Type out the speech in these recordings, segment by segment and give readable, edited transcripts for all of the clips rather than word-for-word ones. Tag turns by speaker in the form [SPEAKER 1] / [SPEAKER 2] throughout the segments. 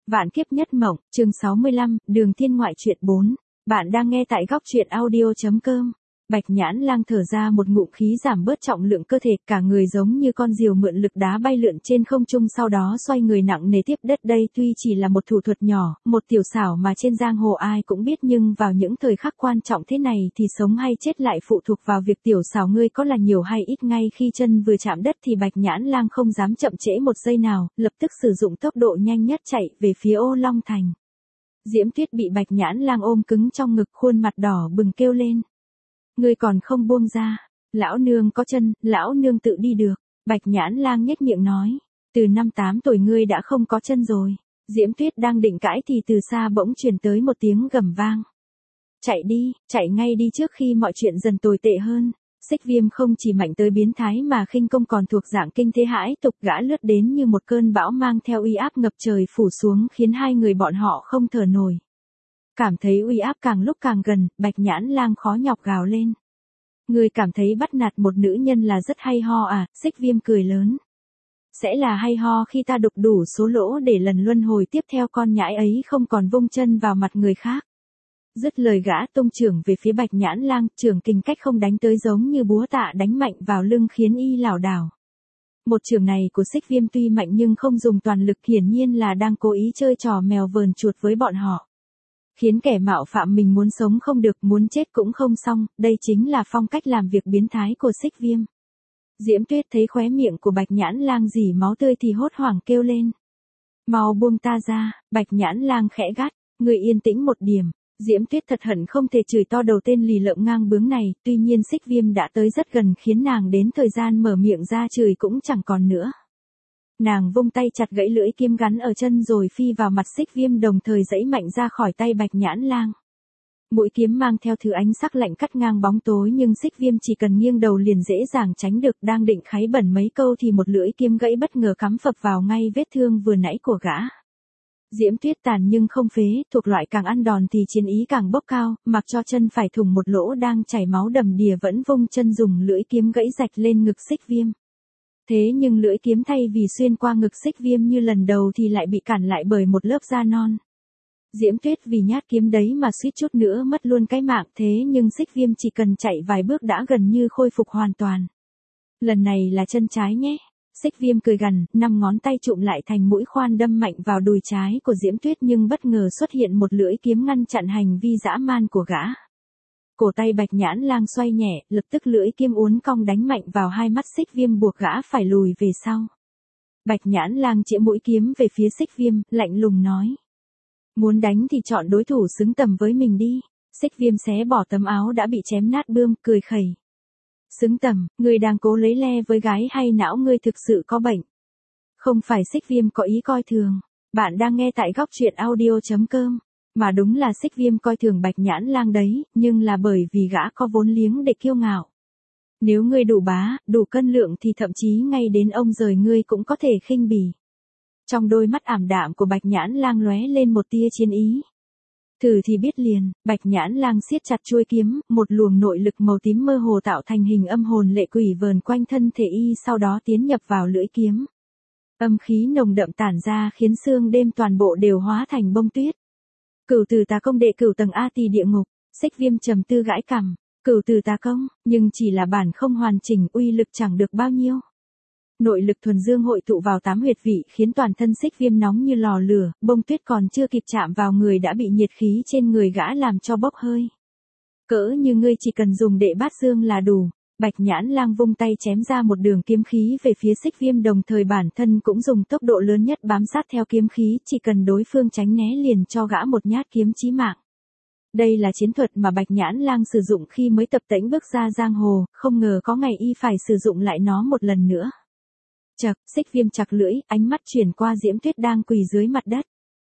[SPEAKER 1] Vạn kiếp nhất mộng, chương 65, Đường Thiên Ngoại truyện 4. Bạn đang nghe tại góc truyện audio.com. Bạch Nhãn Lang thở ra một ngụm khí giảm bớt trọng lượng cơ thể, cả người giống như con diều mượn lực đá bay lượn trên không trung, sau đó xoay người nặng nề tiếp đất. Đây tuy chỉ là một thủ thuật nhỏ, một tiểu xảo mà trên giang hồ ai cũng biết, nhưng vào những thời khắc quan trọng thế này thì sống hay chết lại phụ thuộc vào việc tiểu xảo ngươi có là nhiều hay ít. Ngay khi chân vừa chạm đất thì Bạch Nhãn Lang không dám chậm trễ một giây nào, lập tức sử dụng tốc độ nhanh nhất chạy về phía Ô Long Thành. Diễm Tuyết bị Bạch Nhãn Lang ôm cứng trong ngực, khuôn mặt đỏ bừng kêu lên. Ngươi còn không buông ra, lão nương có chân, lão nương tự đi được. Bạch Nhãn Lang nhếch miệng nói, từ năm 8 tuổi ngươi đã không có chân rồi. Diễm Tuyết đang định cãi thì từ xa bỗng truyền tới một tiếng gầm vang. Chạy đi, chạy ngay đi trước khi mọi chuyện dần tồi tệ hơn. Xích Viêm không chỉ mạnh tới biến thái mà khinh công còn thuộc dạng kinh thế hãi tục, gã lướt đến như một cơn bão mang theo uy áp ngập trời phủ xuống, khiến hai người bọn họ không thở nổi. Cảm thấy uy áp càng lúc càng gần, Bạch Nhãn Lang khó nhọc gào lên. Ngươi cảm thấy bắt nạt một nữ nhân là rất hay ho à? Xích Viêm cười lớn. Sẽ là hay ho khi ta đục đủ số lỗ để lần luân hồi tiếp theo con nhãi ấy không còn vung chân vào mặt người khác. Dứt lời gã tung chưởng về phía Bạch Nhãn Lang, chưởng kình cách không đánh tới giống như búa tạ đánh mạnh vào lưng khiến y lảo đảo. Một chưởng này của Xích Viêm tuy mạnh nhưng không dùng toàn lực, hiển nhiên là đang cố ý chơi trò mèo vờn chuột với bọn họ. Khiến kẻ mạo phạm mình muốn sống không được, muốn chết cũng không xong, đây chính là phong cách làm việc biến thái của Xích Viêm. Diễm Tuyết thấy khóe miệng của Bạch Nhãn Lang rỉ máu tươi thì hốt hoảng kêu lên. Mau buông ta ra, Bạch Nhãn Lang khẽ gắt, người yên tĩnh một điểm. Diễm Tuyết thật hận không thể chửi to đầu tên lì lợm ngang bướng này, tuy nhiên Xích Viêm đã tới rất gần khiến nàng đến thời gian mở miệng ra chửi cũng chẳng còn nữa. Nàng vung tay chặt gãy lưỡi kiếm gắn ở chân rồi phi vào mặt Xích Viêm, đồng thời giãy mạnh ra khỏi tay Bạch Nhãn Lang. Mũi kiếm mang theo thứ ánh sắc lạnh cắt ngang bóng tối, nhưng Xích Viêm chỉ cần nghiêng đầu liền dễ dàng tránh được. Đang định kháy bẩn mấy câu thì một lưỡi kiếm gãy bất ngờ cắm phập vào ngay vết thương vừa nãy của gã. Diễm Tuyết tàn nhưng không phế, thuộc loại càng ăn đòn thì chiến ý càng bốc cao, mặc cho chân phải thủng một lỗ đang chảy máu đầm đìa vẫn vung chân dùng lưỡi kiếm gãy rạch lên ngực Xích Viêm. Thế nhưng lưỡi kiếm thay vì xuyên qua ngực Xích Viêm như lần đầu thì lại bị cản lại bởi một lớp da non. Diễm Tuyết vì nhát kiếm đấy mà suýt chút nữa mất luôn cái mạng, thế nhưng Xích Viêm chỉ cần chạy vài bước đã gần như khôi phục hoàn toàn. Lần này là chân trái nhé. Xích Viêm cười gằn, 5 ngón tay chụm lại thành mũi khoan đâm mạnh vào đùi trái của Diễm Tuyết, nhưng bất ngờ xuất hiện một lưỡi kiếm ngăn chặn hành vi dã man của gã. Cổ tay Bạch Nhãn Lang xoay nhẹ, lập tức lưỡi kiếm uốn cong đánh mạnh vào hai mắt Xích Viêm, buộc gã phải lùi về sau. Bạch Nhãn Lang chĩa mũi kiếm về phía Xích Viêm, lạnh lùng nói. Muốn đánh thì chọn đối thủ xứng tầm với mình đi. Xích Viêm xé bỏ tấm áo đã bị chém nát bươm, cười khẩy. Xứng tầm, ngươi đang cố lấy le với gái hay não ngươi thực sự có bệnh? Không phải Xích Viêm có ý coi thường. Bạn đang nghe tại góc truyện audio.com. Mà đúng là Xích Viêm coi thường Bạch Nhãn Lang đấy, nhưng là bởi vì gã có vốn liếng để kiêu ngạo. Nếu ngươi đủ bá, đủ cân lượng thì thậm chí ngay đến ông rời ngươi cũng có thể khinh bỉ. Trong đôi mắt ảm đạm của Bạch Nhãn Lang lóe lên một tia chiến ý. Thử thì biết liền. Bạch Nhãn Lang siết chặt chuôi kiếm, một luồng nội lực màu tím mơ hồ tạo thành hình âm hồn lệ quỷ vờn quanh thân thể y, sau đó tiến nhập vào lưỡi kiếm. Âm khí nồng đậm tản ra khiến xương đêm toàn bộ đều hóa thành bông tuyết. Cửu Tử Tà Công đệ cửu tầng A Tỳ địa ngục. Xích Viêm trầm tư gãi cằm. Cửu Tử Tà Công, nhưng chỉ là bản không hoàn chỉnh, uy lực chẳng được bao nhiêu. Nội lực thuần dương hội tụ vào 8 huyệt vị khiến toàn thân Xích Viêm nóng như lò lửa, bông tuyết còn chưa kịp chạm vào người đã bị nhiệt khí trên người gã làm cho bốc hơi. Cỡ như ngươi chỉ cần dùng đệ bát dương là đủ. Bạch Nhãn Lang vung tay chém ra một đường kiếm khí về phía Xích Viêm, đồng thời bản thân cũng dùng tốc độ lớn nhất bám sát theo kiếm khí, chỉ cần đối phương tránh né liền cho gã một nhát kiếm chí mạng. Đây là chiến thuật mà Bạch Nhãn Lang sử dụng khi mới tập tễnh bước ra giang hồ, không ngờ có ngày y phải sử dụng lại nó một lần nữa. Chậc, Xích Viêm chặt lưỡi, ánh mắt chuyển qua Diễm Tuyết đang quỳ dưới mặt đất.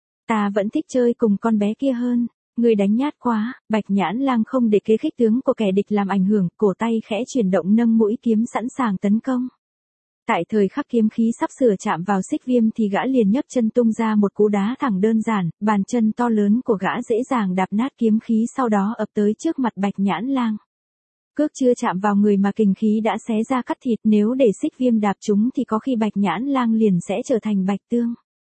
[SPEAKER 1] Ta vẫn thích chơi cùng con bé kia hơn. Người đánh nhát quá. Bạch Nhãn Lang không để kế khích tướng của kẻ địch làm ảnh hưởng, cổ tay khẽ chuyển động nâng mũi kiếm sẵn sàng tấn công. Tại thời khắc kiếm khí sắp sửa chạm vào Xích Viêm thì gã liền nhấc chân tung ra một cú đá thẳng đơn giản, bàn chân to lớn của gã dễ dàng đạp nát kiếm khí, sau đó ập tới trước mặt Bạch Nhãn Lang. Cước chưa chạm vào người mà kình khí đã xé ra cắt thịt, nếu để Xích Viêm đạp chúng thì có khi Bạch Nhãn Lang liền sẽ trở thành bạch tương.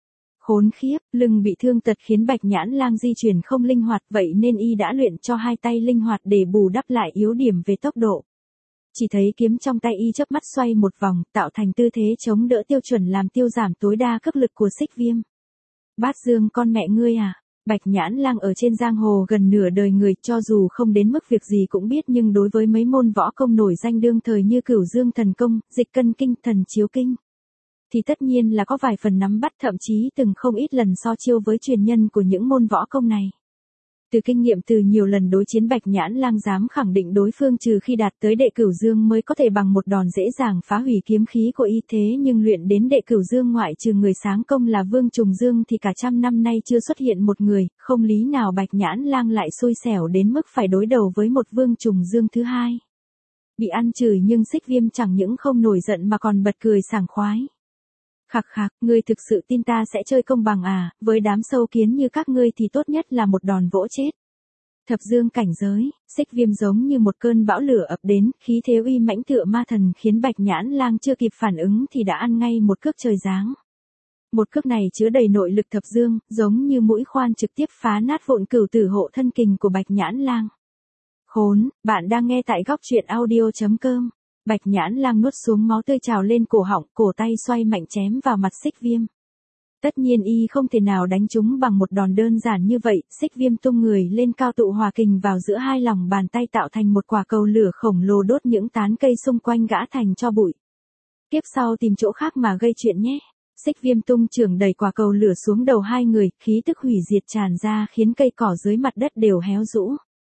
[SPEAKER 1] Khốn khiếp, lưng bị thương tật khiến Bạch Nhãn Lang di chuyển không linh hoạt, vậy nên y đã luyện cho hai tay linh hoạt để bù đắp lại yếu điểm về tốc độ. Chỉ thấy kiếm trong tay y chớp mắt xoay một vòng, tạo thành tư thế chống đỡ tiêu chuẩn làm tiêu giảm tối đa cấp lực của Xích Viêm. Bát Dương con mẹ ngươi à? Bạch Nhãn Lang ở trên giang hồ gần nửa đời người, cho dù không đến mức việc gì cũng biết, nhưng đối với mấy môn võ công nổi danh đương thời như Cửu Dương Thần Công, Dịch Cân Kinh, Thần Chiếu Kinh, thì tất nhiên là có vài phần nắm bắt, thậm chí từng không ít lần so chiêu với truyền nhân của những môn võ công này. Từ kinh nghiệm từ nhiều lần đối chiến, Bạch Nhãn Lang dám khẳng định đối phương trừ khi đạt tới đệ Cửu Dương mới có thể bằng một đòn dễ dàng phá hủy kiếm khí của y, thế nhưng luyện đến đệ Cửu Dương ngoại trừ người sáng công là Vương Trùng Dương thì cả trăm năm nay chưa xuất hiện một người, không lý nào Bạch Nhãn Lang lại xui xẻo đến mức phải đối đầu với một Vương Trùng Dương thứ hai. Bị ăn chửi nhưng Xích Viêm chẳng những không nổi giận mà còn bật cười sảng khoái. Khặc khặc, ngươi thực sự tin ta sẽ chơi công bằng à, với đám sâu kiến như các ngươi thì tốt nhất là một đòn vỗ chết. Thập dương cảnh giới, Xích Viêm giống như một cơn bão lửa ập đến, khí thế uy mãnh tựa ma thần khiến Bạch Nhãn Lang chưa kịp phản ứng thì đã ăn ngay một cước trời giáng. Một cước này chứa đầy nội lực thập dương, giống như mũi khoan trực tiếp phá nát vụn cửu tử hộ thân kình của Bạch Nhãn Lang. Khốn, bạn đang nghe tại góc truyện audio.com. Bạch Nhãn Lang nuốt xuống máu tươi trào lên cổ họng, cổ tay xoay mạnh chém vào mặt Xích Viêm. Tất nhiên y không thể nào đánh trúng bằng một đòn đơn giản như vậy, Xích Viêm tung người lên cao tụ hòa kình vào giữa hai lòng bàn tay tạo thành một quả cầu lửa khổng lồ đốt những tán cây xung quanh gã thành tro bụi. Tiếp sau tìm chỗ khác mà gây chuyện nhé. Xích Viêm tung chưởng đẩy quả cầu lửa xuống đầu hai người, khí tức hủy diệt tràn ra khiến cây cỏ dưới mặt đất đều héo rũ.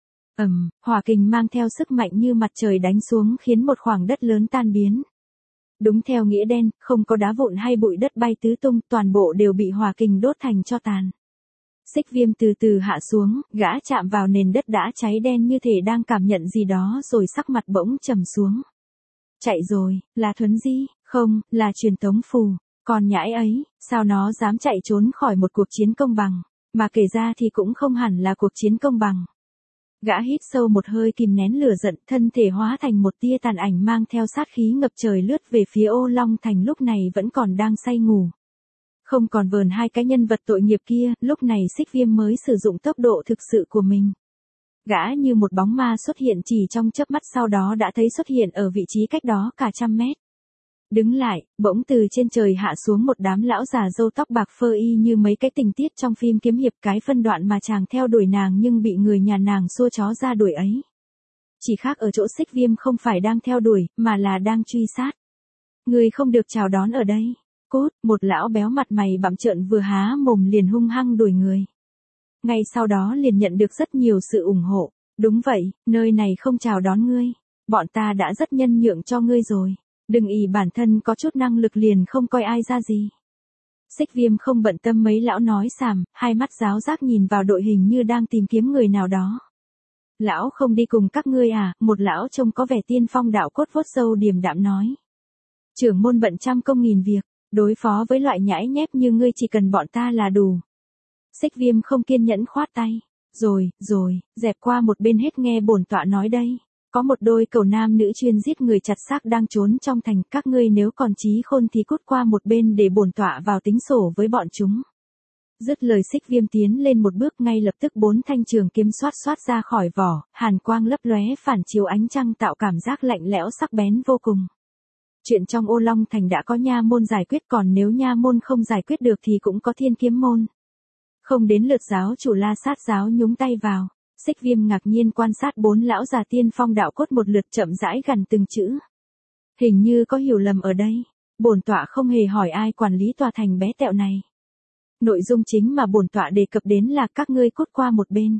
[SPEAKER 1] Hỏa kình mang theo sức mạnh như mặt trời đánh xuống khiến một khoảng đất lớn tan biến. Đúng theo nghĩa đen, không có đá vụn hay bụi đất bay tứ tung, toàn bộ đều bị hỏa kình đốt thành tro tàn. Xích Viêm từ từ hạ xuống, gã chạm vào nền đất đã cháy đen như thể đang cảm nhận gì đó rồi sắc mặt bỗng trầm xuống. Chạy rồi, là thuấn di, không, là truyền tống phù, còn nhãi ấy, sao nó dám chạy trốn khỏi một cuộc chiến công bằng, mà kể ra thì cũng không hẳn là cuộc chiến công bằng. Gã hít sâu một hơi kìm nén lửa giận, thân thể hóa thành một tia tàn ảnh mang theo sát khí ngập trời lướt về phía Ô Long Thành lúc này vẫn còn đang say ngủ. Không còn vờn hai cái nhân vật tội nghiệp kia, lúc này Xích Viêm mới sử dụng tốc độ thực sự của mình. Gã như một bóng ma xuất hiện chỉ trong chớp mắt, sau đó đã thấy xuất hiện ở vị trí cách đó cả trăm mét. Đứng lại, bỗng từ trên trời hạ xuống một đám lão già râu tóc bạc phơ y như mấy cái tình tiết trong phim kiếm hiệp, cái phân đoạn mà chàng theo đuổi nàng nhưng bị người nhà nàng xua chó ra đuổi ấy. Chỉ khác ở chỗ Xích Viêm không phải đang theo đuổi, mà là đang truy sát. Người không được chào đón ở đây. Cút, một lão béo mặt mày bặm trợn vừa há mồm liền hung hăng đuổi người. Ngay sau đó liền nhận được rất nhiều sự ủng hộ. Đúng vậy, nơi này không chào đón ngươi. Bọn ta đã rất nhân nhượng cho ngươi rồi. Đừng ỷ bản thân có chút năng lực liền không coi ai ra gì. Xích Viêm không bận tâm mấy lão nói xàm, hai mắt giáo giác nhìn vào đội hình như đang tìm kiếm người nào đó. Lão không đi cùng các ngươi à? Một lão trông có vẻ tiên phong đạo cốt vuốt râu điềm đạm nói. Trưởng môn bận trăm công nghìn việc, đối phó với loại nhãi nhép như ngươi chỉ cần bọn ta là đủ. Xích Viêm không kiên nhẫn khoát tay. Rồi, dẹp qua một bên hết, nghe bổn tọa nói đây. Có một đôi cẩu nam nữ chuyên giết người chặt xác đang trốn trong thành, các ngươi nếu còn trí khôn thì cút qua một bên để bổn tọa vào tính sổ với bọn chúng. Dứt lời Xích Viêm tiến lên một bước, ngay lập tức 4 thanh trường kiếm xoát ra khỏi vỏ, hàn quang lấp lóe phản chiếu ánh trăng tạo cảm giác lạnh lẽo sắc bén vô cùng. Chuyện trong Ô Long Thành đã có nha môn giải quyết, còn nếu nha môn không giải quyết được thì cũng có Thiên Kiếm môn. Không đến lượt giáo chủ La Sát giáo nhúng tay vào. Xích Viêm ngạc nhiên quan sát 4 lão già tiên phong đạo cốt một lượt, chậm rãi gằn từng chữ. Hình như có hiểu lầm ở đây. Bổn tọa không hề hỏi ai quản lý tòa thành bé tẹo này. Nội dung chính mà bổn tọa đề cập đến là các ngươi cút qua một bên.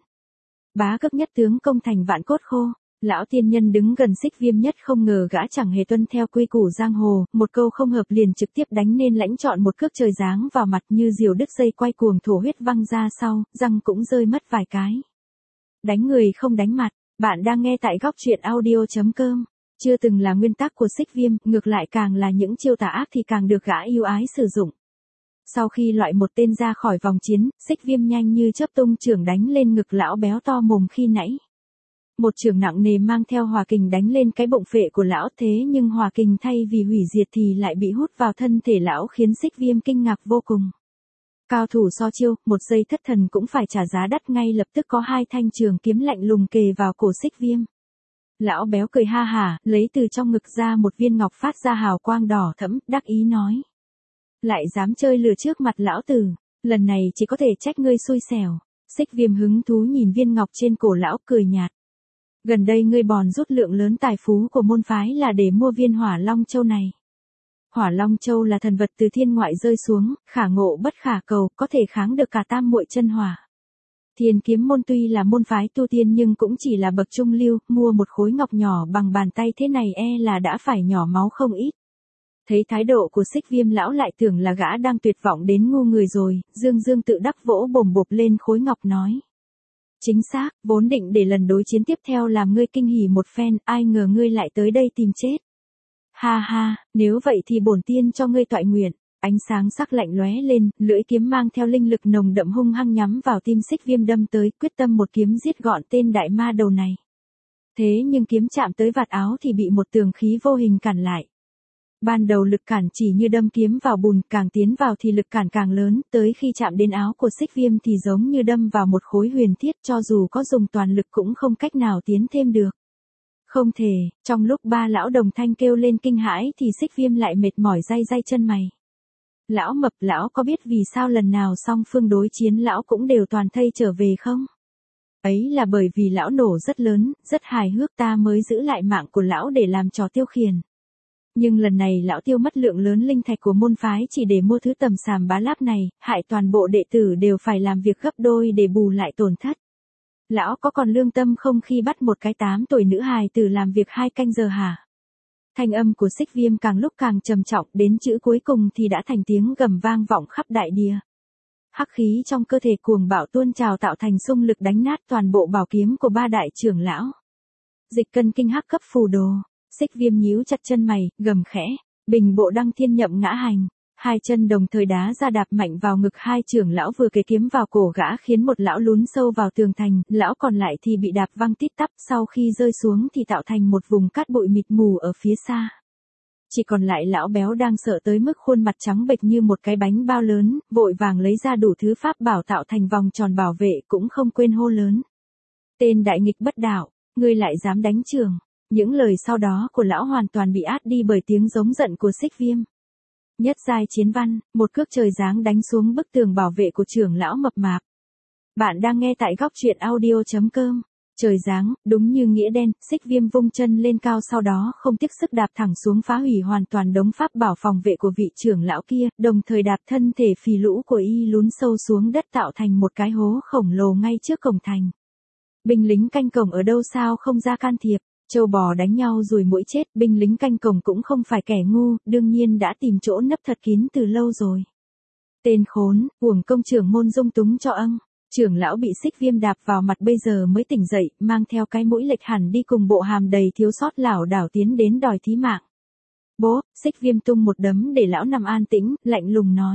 [SPEAKER 1] Bá cấp nhất tướng công thành vạn cốt khô. Lão tiên nhân đứng gần Xích Viêm nhất không ngờ gã chẳng hề tuân theo quy củ giang hồ, một câu không hợp liền trực tiếp đánh nên lãnh chọn một cước trời giáng vào mặt như diều đứt dây quay cuồng thổ huyết văng ra sau, răng cũng rơi mất vài cái. Đánh người không đánh mặt, bạn đang nghe tại góc truyện audio.com. Chưa từng là nguyên tắc của Xích Viêm, ngược lại càng là những chiêu tà ác thì càng được gã yêu ái sử dụng. Sau khi loại một tên ra khỏi vòng chiến, Xích Viêm nhanh như chớp tung chưởng đánh lên ngực lão béo to mồm khi nãy. Một chưởng nặng nề mang theo hỏa kình đánh lên cái bụng phệ của lão, thế nhưng hỏa kình thay vì hủy diệt thì lại bị hút vào thân thể lão khiến Xích Viêm kinh ngạc vô cùng. Cao thủ so chiêu, một giây thất thần cũng phải trả giá đắt, ngay lập tức có hai thanh trường kiếm lạnh lùng kề vào cổ Xích Viêm. Lão béo cười ha hả, lấy từ trong ngực ra một viên ngọc phát ra hào quang đỏ thẫm, đắc ý nói. Lại dám chơi lừa trước mặt lão tử, lần này chỉ có thể trách ngươi xui xẻo. Xích Viêm hứng thú nhìn viên ngọc trên cổ lão, cười nhạt. Gần đây ngươi bòn rút lượng lớn tài phú của môn phái là để mua viên Hỏa Long Châu này. Hỏa Long Châu là thần vật từ thiên ngoại rơi xuống, khả ngộ bất khả cầu, có thể kháng được cả tam muội chân hỏa. Thiên Kiếm môn tuy là môn phái tu tiên nhưng cũng chỉ là bậc trung lưu, mua một khối ngọc nhỏ bằng bàn tay thế này là đã phải nhỏ máu không ít. Thấy thái độ của Xích Viêm, lão lại tưởng là gã đang tuyệt vọng đến ngu người rồi, dương dương tự đắc vỗ bồm bộp lên khối ngọc nói. Chính xác, vốn định để lần đối chiến tiếp theo làm ngươi kinh hỉ một phen, ai ngờ ngươi lại tới đây tìm chết. Ha ha, nếu vậy thì bổn tiên cho ngươi toại nguyện. Ánh sáng sắc lạnh lóe lên, lưỡi kiếm mang theo linh lực nồng đậm hung hăng nhắm vào tim Xích Viêm đâm tới, quyết tâm một kiếm giết gọn tên đại ma đầu này. Thế nhưng kiếm chạm tới vạt áo thì bị một tường khí vô hình cản lại. Ban đầu lực cản chỉ như đâm kiếm vào bùn, càng tiến vào thì lực cản càng lớn, tới khi chạm đến áo của Xích Viêm thì giống như đâm vào một khối huyền thiết, cho dù có dùng toàn lực cũng không cách nào tiến thêm được. Không thể, trong lúc ba lão đồng thanh kêu lên kinh hãi thì Xích Viêm lại mệt mỏi day day chân mày. Lão Mập, lão có biết vì sao lần nào song phương đối chiến lão cũng đều toàn thây trở về không? Ấy là bởi vì lão nổ rất lớn, rất hài hước, ta mới giữ lại mạng của lão để làm trò tiêu khiển. Nhưng lần này lão tiêu mất lượng lớn linh thạch của môn phái chỉ để mua thứ tầm xàm bá láp này, hại toàn bộ đệ tử đều phải làm việc gấp đôi để bù lại tổn thất. Lão có còn lương tâm không khi bắt một cái 8 tuổi nữ hài tử làm việc 2 canh giờ hả? Thanh âm của Xích Viêm càng lúc càng trầm trọng, đến chữ cuối cùng thì đã thành tiếng gầm vang vọng khắp đại địa. Hắc khí trong cơ thể cuồng bạo tuôn trào tạo thành xung lực đánh nát toàn bộ bảo kiếm của ba đại trưởng lão. Dịch cân kinh hắc cấp phù đồ. Xích Viêm nhíu chặt chân mày, gầm khẽ, bình bộ đăng thiên nhậm ngã hành. Hai chân đồng thời đá ra đạp mạnh vào ngực hai trưởng lão, vừa kề kiếm vào cổ gã khiến một lão lún sâu vào tường thành, lão còn lại thì bị đạp văng tít tắp, sau khi rơi xuống thì tạo thành một vùng cát bụi mịt mù ở phía xa. Chỉ còn lại lão béo đang sợ tới mức khuôn mặt trắng bệch như một cái bánh bao lớn, vội vàng lấy ra đủ thứ pháp bảo tạo thành vòng tròn bảo vệ, cũng không quên hô lớn. Tên đại nghịch bất đạo, ngươi lại dám đánh trưởng. Những lời sau đó của lão hoàn toàn bị át đi bởi tiếng giống giận của Xích Viêm. Nhất giai chiến văn, một cước trời giáng đánh xuống bức tường bảo vệ của trưởng lão mập mạp. Bạn đang nghe tại góc truyện audio.com. Trời giáng, đúng như nghĩa đen, Xích Viêm vung chân lên cao, sau đó không tiếc sức đạp thẳng xuống, phá hủy hoàn toàn đống pháp bảo phòng vệ của vị trưởng lão kia, đồng thời đạp thân thể phì lũ của y lún sâu xuống đất tạo thành một cái hố khổng lồ ngay trước cổng thành. Binh lính canh cổng ở đâu sao không ra can thiệp? Trâu bò đánh nhau ruồi muỗi chết, binh lính canh cổng cũng không phải kẻ ngu, đương nhiên đã tìm chỗ nấp thật kín từ lâu rồi. Tên khốn, uổng công trưởng môn dung túng cho âng. Trưởng lão bị Xích Viêm đạp vào mặt bây giờ mới tỉnh dậy, mang theo cái mũi lệch hẳn đi cùng bộ hàm đầy thiếu sót lảo đảo tiến đến đòi thí mạng. Bố, Xích Viêm tung một đấm để lão nằm an tĩnh, lạnh lùng nói.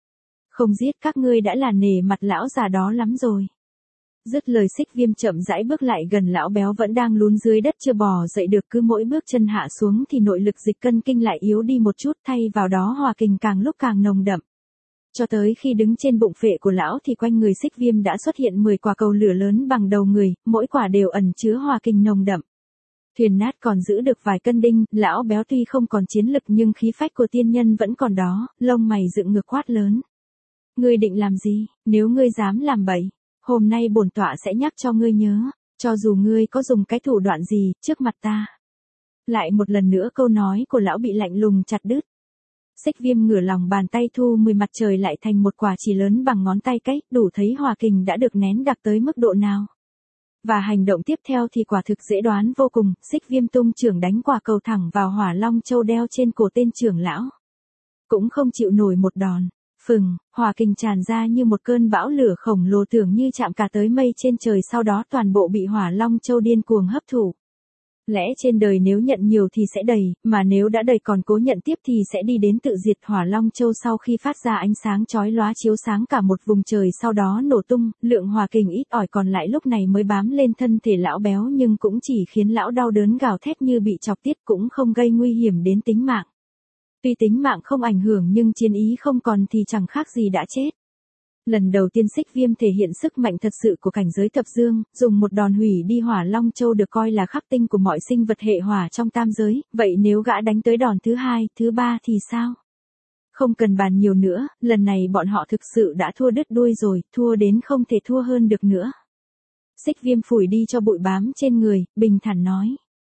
[SPEAKER 1] Không giết các ngươi đã là nể mặt lão già đó lắm rồi. Dứt lời, Xích Viêm chậm rãi bước lại gần lão béo vẫn đang lún dưới đất chưa bò dậy được, cứ mỗi bước chân hạ xuống thì nội lực dịch cân kinh lại yếu đi một chút, thay vào đó hỏa kình càng lúc càng nồng đậm. Cho tới khi đứng trên bụng phệ của lão thì quanh người Xích Viêm đã xuất hiện 10 quả cầu lửa lớn bằng đầu người, mỗi quả đều ẩn chứa hỏa kình nồng đậm. Thuyền nát còn giữ được vài cân đinh, lão béo tuy không còn chiến lực nhưng khí phách của tiên nhân vẫn còn đó, lông mày dựng ngược quát lớn. Ngươi định làm gì, nếu ngươi dám làm bậy, hôm nay bổn tọa sẽ nhắc cho ngươi nhớ, cho dù ngươi có dùng cái thủ đoạn gì, trước mặt ta. Lại một lần nữa câu nói của lão bị lạnh lùng chặt đứt. Xích Viêm ngửa lòng bàn tay thu 10 mặt trời lại thành một quả chỉ lớn bằng ngón tay cái, đủ thấy hỏa kình đã được nén đặc tới mức độ nào. Và hành động tiếp theo thì quả thực dễ đoán vô cùng, Xích Viêm tung chưởng đánh quả cầu thẳng vào Hỏa Long Châu đeo trên cổ tên trưởng lão. Cũng không chịu nổi một đòn. Phừng, hỏa kình tràn ra như một cơn bão lửa khổng lồ, tưởng như chạm cả tới mây trên trời, sau đó toàn bộ bị Hỏa Long Châu điên cuồng hấp thụ. Lẽ trên đời nếu nhận nhiều thì sẽ đầy, mà nếu đã đầy còn cố nhận tiếp thì sẽ đi đến tự diệt. Hỏa Long Châu sau khi phát ra ánh sáng chói lóa chiếu sáng cả một vùng trời, sau đó nổ tung, lượng hỏa kình ít ỏi còn lại lúc này mới bám lên thân thể lão béo, nhưng cũng chỉ khiến lão đau đớn gào thét như bị chọc tiết, cũng không gây nguy hiểm đến tính mạng. Tuy tính mạng không ảnh hưởng nhưng chiến ý không còn thì chẳng khác gì đã chết. Lần đầu tiên Xích Viêm thể hiện sức mạnh thật sự của cảnh giới thập dương, dùng một đòn hủy đi Hỏa Long Châu được coi là khắc tinh của mọi sinh vật hệ hỏa trong tam giới, vậy nếu gã đánh tới đòn thứ hai, thứ ba thì sao? Không cần bàn nhiều nữa, lần này bọn họ thực sự đã thua đứt đuôi rồi, thua đến không thể thua hơn được nữa. Xích Viêm phủi đi cho bụi bám trên người, bình thản nói.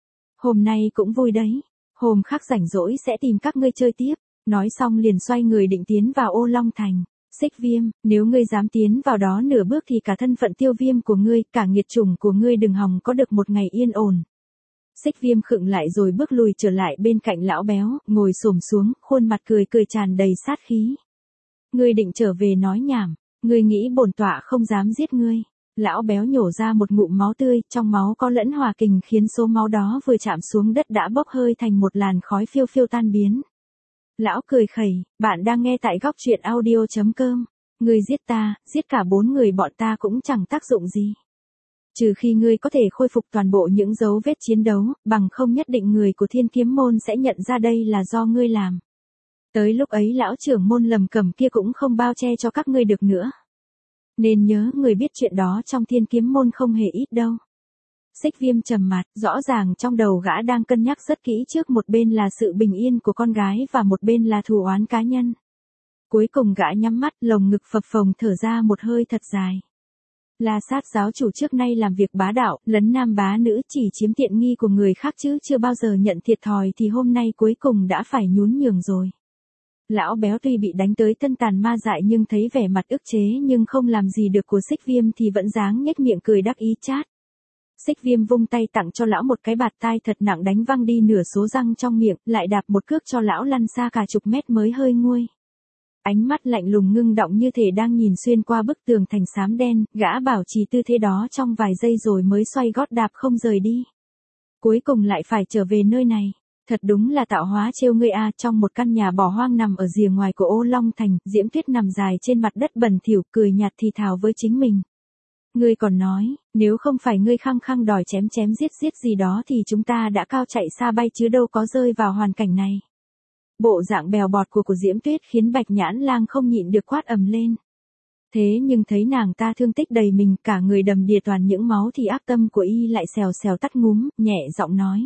[SPEAKER 1] Hôm nay cũng vui đấy, hôm khác rảnh rỗi sẽ tìm các ngươi chơi tiếp, nói xong liền xoay người định tiến vào Ô Long Thành. Xích Viêm, nếu ngươi dám tiến vào đó nửa bước thì cả thân phận Tiêu Viêm của ngươi, cả nghiệt chủng của ngươi đừng hòng có được một ngày yên ổn. Xích Viêm khựng lại rồi bước lùi trở lại bên cạnh lão béo, ngồi xổm xuống, khuôn mặt cười tràn đầy sát khí. Ngươi định trở về nói nhảm, ngươi nghĩ bổn tọa không dám giết ngươi. Lão béo nhổ ra một ngụm máu tươi, trong máu có lẫn hỏa kình khiến số máu đó vừa chạm xuống đất đã bốc hơi thành một làn khói phiêu phiêu tan biến. Lão cười khẩy, bạn đang nghe tại góc truyện audio.com. Ngươi giết ta, giết cả 4 người bọn ta cũng chẳng tác dụng gì. Trừ khi ngươi có thể khôi phục toàn bộ những dấu vết chiến đấu, bằng không nhất định người của Thiên Kiếm môn sẽ nhận ra đây là do ngươi làm. Tới lúc ấy lão trưởng môn Lầm Cẩm kia cũng không bao che cho các ngươi được nữa. Nên nhớ người biết chuyện đó trong Thiên Kiếm môn không hề ít đâu. Xích Viêm trầm mặt, rõ ràng trong đầu gã đang cân nhắc rất kỹ, trước một bên là sự bình yên của con gái và một bên là thù oán cá nhân. Cuối cùng gã nhắm mắt, lồng ngực phập phồng thở ra một hơi thật dài. La Sát giáo chủ trước nay làm việc bá đạo, lấn nam bá nữ, chỉ chiếm tiện nghi của người khác chứ chưa bao giờ nhận thiệt thòi, thì hôm nay cuối cùng đã phải nhún nhường rồi. Lão béo tuy bị đánh tới thân tàn ma dại nhưng thấy vẻ mặt ức chế nhưng không làm gì được của Xích Viêm thì vẫn dáng nhếch miệng cười đắc ý chát. Xích Viêm vung tay tặng cho lão một cái bạt tai thật nặng đánh văng đi nửa số răng trong miệng, lại đạp một cước cho lão lăn xa cả chục mét mới hơi nguôi. Ánh mắt lạnh lùng ngưng động như thể đang nhìn xuyên qua bức tường thành xám đen, gã bảo trì tư thế đó trong vài giây rồi mới xoay gót đạp không rời đi. Cuối cùng lại phải trở về nơi này. Thật đúng là tạo hóa trêu ngươi a. Trong một căn nhà bỏ hoang nằm ở rìa ngoài của Ô Long Thành, Diễm Tuyết nằm dài trên mặt đất bẩn thỉu, cười nhạt thì thào với chính mình. Ngươi còn nói, nếu không phải ngươi khăng khăng đòi chém giết gì đó thì chúng ta đã cao chạy xa bay chứ đâu có rơi vào hoàn cảnh này. Bộ dạng bèo bọt của Diễm Tuyết khiến Bạch Nhãn Lang không nhịn được quát ầm lên. Thế nhưng thấy nàng ta thương tích đầy mình, cả người đầm đìa toàn những máu thì ác tâm của y lại xèo xèo tắt ngúm, nhẹ giọng nói.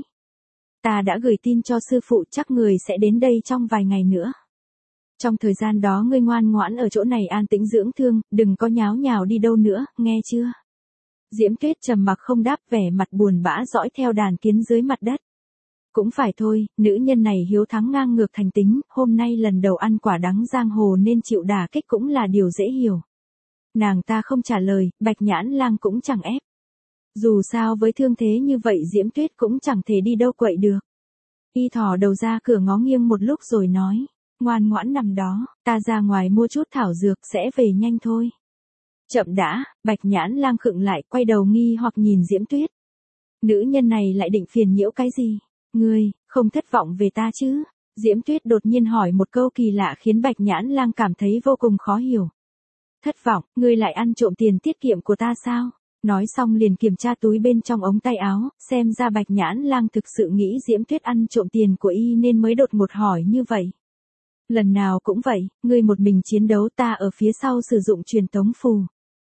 [SPEAKER 1] Ta đã gửi tin cho sư phụ, chắc người sẽ đến đây trong vài ngày nữa. Trong thời gian đó ngươi ngoan ngoãn ở chỗ này an tĩnh dưỡng thương, đừng có nháo nhào đi đâu nữa, nghe chưa? Diễm Tuyết trầm mặc không đáp, vẻ mặt buồn bã dõi theo đàn kiến dưới mặt đất. Cũng phải thôi, nữ nhân này hiếu thắng ngang ngược thành tính, hôm nay lần đầu ăn quả đắng giang hồ nên chịu đả kích cũng là điều dễ hiểu. Nàng ta không trả lời, Bạch Nhãn Lang cũng chẳng ép. Dù sao với thương thế như vậy Diễm Tuyết cũng chẳng thể đi đâu quậy được. Y thò đầu ra cửa ngó nghiêng một lúc rồi nói, ngoan ngoãn nằm đó, ta ra ngoài mua chút thảo dược sẽ về nhanh thôi. Chậm đã, Bạch Nhãn Lang khựng lại, quay đầu nghi hoặc nhìn Diễm Tuyết. Nữ nhân này lại định phiền nhiễu cái gì? Ngươi, không thất vọng về ta chứ? Diễm Tuyết đột nhiên hỏi một câu kỳ lạ khiến Bạch Nhãn Lang cảm thấy vô cùng khó hiểu. Thất vọng, ngươi lại ăn trộm tiền tiết kiệm của ta sao? Nói xong liền kiểm tra túi bên trong ống tay áo, xem ra Bạch Nhãn Lang thực sự nghĩ Diễm Tuyết ăn trộm tiền của y nên mới đột ngột hỏi như vậy. Lần nào cũng vậy, ngươi một mình chiến đấu, ta ở phía sau sử dụng truyền tống phù.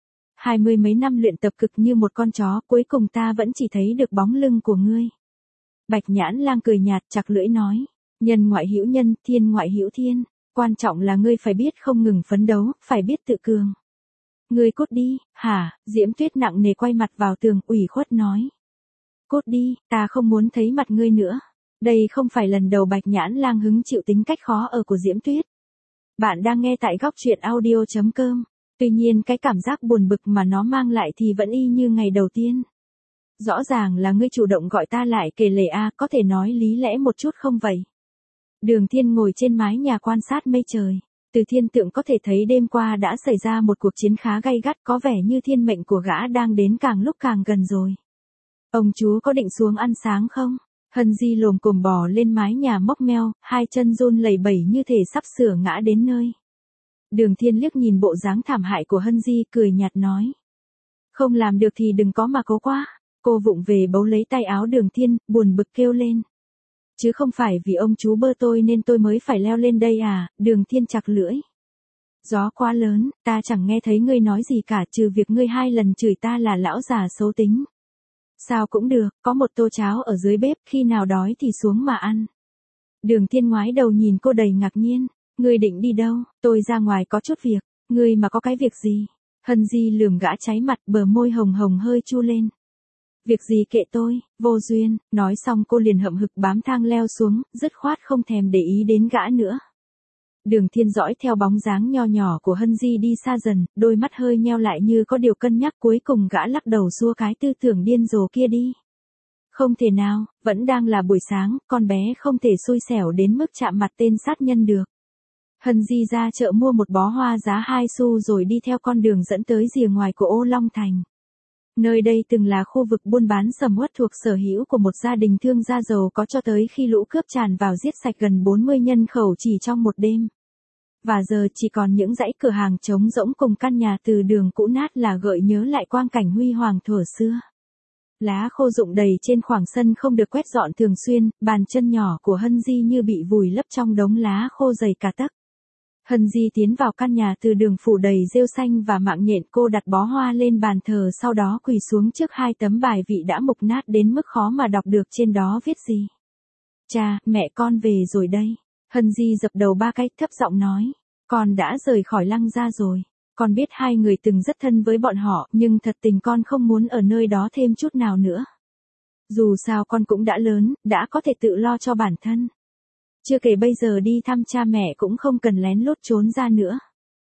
[SPEAKER 1] 20 mấy năm luyện tập cực như một con chó, cuối cùng ta vẫn chỉ thấy được bóng lưng của ngươi. Bạch Nhãn Lang cười nhạt chặt lưỡi nói, nhân ngoại hữu nhân, thiên ngoại hữu thiên, quan trọng là ngươi phải biết không ngừng phấn đấu, phải biết tự cường. Ngươi cút đi, hả? Diễm Tuyết nặng nề quay mặt vào tường, ủy khuất nói. Cút đi, ta không muốn thấy mặt ngươi nữa. Đây không phải lần đầu Bạch Nhãn Lang hứng chịu tính cách khó ở của Diễm Tuyết. Bạn đang nghe tại góc truyện audio.com. Tuy nhiên cái cảm giác buồn bực mà nó mang lại thì vẫn y như ngày đầu tiên. Rõ ràng là ngươi chủ động gọi ta lại kể lể a, có thể nói lý lẽ một chút không vậy? Đường Thiên ngồi trên mái nhà quan sát mây trời. Từ thiên tượng có thể thấy đêm qua đã xảy ra một cuộc chiến khá gay gắt, có vẻ như thiên mệnh của gã đang đến càng lúc càng gần rồi. Ông chú có định xuống ăn sáng không? Hân Di lồm cồm bò lên mái nhà mốc meo, hai chân run lẩy bẩy như thể sắp sửa ngã đến nơi. Đường Thiên liếc nhìn bộ dáng thảm hại của Hân Di, cười nhạt nói. Không làm được thì đừng có mà cố quá. Cô vụng về bấu lấy tay áo Đường Thiên, buồn bực kêu lên. Chứ không phải vì ông chú bơ tôi nên tôi mới phải leo lên đây à? Đường Thiên chặt lưỡi. Gió quá lớn, ta chẳng nghe thấy ngươi nói gì cả trừ việc ngươi 2 lần chửi ta là lão già xấu tính. Sao cũng được, có một tô cháo ở dưới bếp, khi nào đói thì xuống mà ăn. Đường Thiên ngoái đầu nhìn cô đầy ngạc nhiên. Ngươi định đi đâu? Tôi ra ngoài có chút việc. Ngươi mà có cái việc gì? Hân Di lườm gã cháy mặt, bờ môi hồng hồng hơi chu lên. Việc gì kệ tôi, vô duyên. Nói xong cô liền hậm hực bám thang leo xuống, dứt khoát không thèm để ý đến gã nữa. Đường Thiên dõi theo bóng dáng nho nhỏ của Hân Di đi xa dần, đôi mắt hơi nheo lại như có điều cân nhắc, cuối cùng gã lắc đầu xua cái tư tưởng điên rồ kia đi. Không thể nào, vẫn đang là buổi sáng, con bé không thể xui xẻo đến mức chạm mặt tên sát nhân được. Hân Di ra chợ mua một bó hoa giá 2 xu rồi đi theo con đường dẫn tới rìa ngoài của Ô Long Thành. Nơi đây từng là khu vực buôn bán sầm uất thuộc sở hữu của một gia đình thương gia giàu có, cho tới khi lũ cướp tràn vào giết sạch gần 40 nhân khẩu chỉ trong một đêm. Và giờ chỉ còn những dãy cửa hàng trống rỗng cùng căn nhà từ đường cũ nát là gợi nhớ lại quang cảnh huy hoàng thuở xưa. Lá khô rụng đầy trên khoảng sân không được quét dọn thường xuyên, bàn chân nhỏ của Hân Di như bị vùi lấp trong đống lá khô dày cả tấc. Hân Di tiến vào căn nhà từ đường phủ đầy rêu xanh và mạng nhện, cô đặt bó hoa lên bàn thờ, sau đó quỳ xuống trước 2 tấm bài vị đã mục nát đến mức khó mà đọc được trên đó viết gì. Cha, mẹ con về rồi đây. Hân Di dập đầu 3 cái, thấp giọng nói. Con đã rời khỏi Lăng gia rồi. Con biết 2 người từng rất thân với bọn họ, nhưng thật tình con không muốn ở nơi đó thêm chút nào nữa. Dù sao con cũng đã lớn, đã có thể tự lo cho bản thân. Chưa kể bây giờ đi thăm cha mẹ cũng không cần lén lút trốn ra nữa.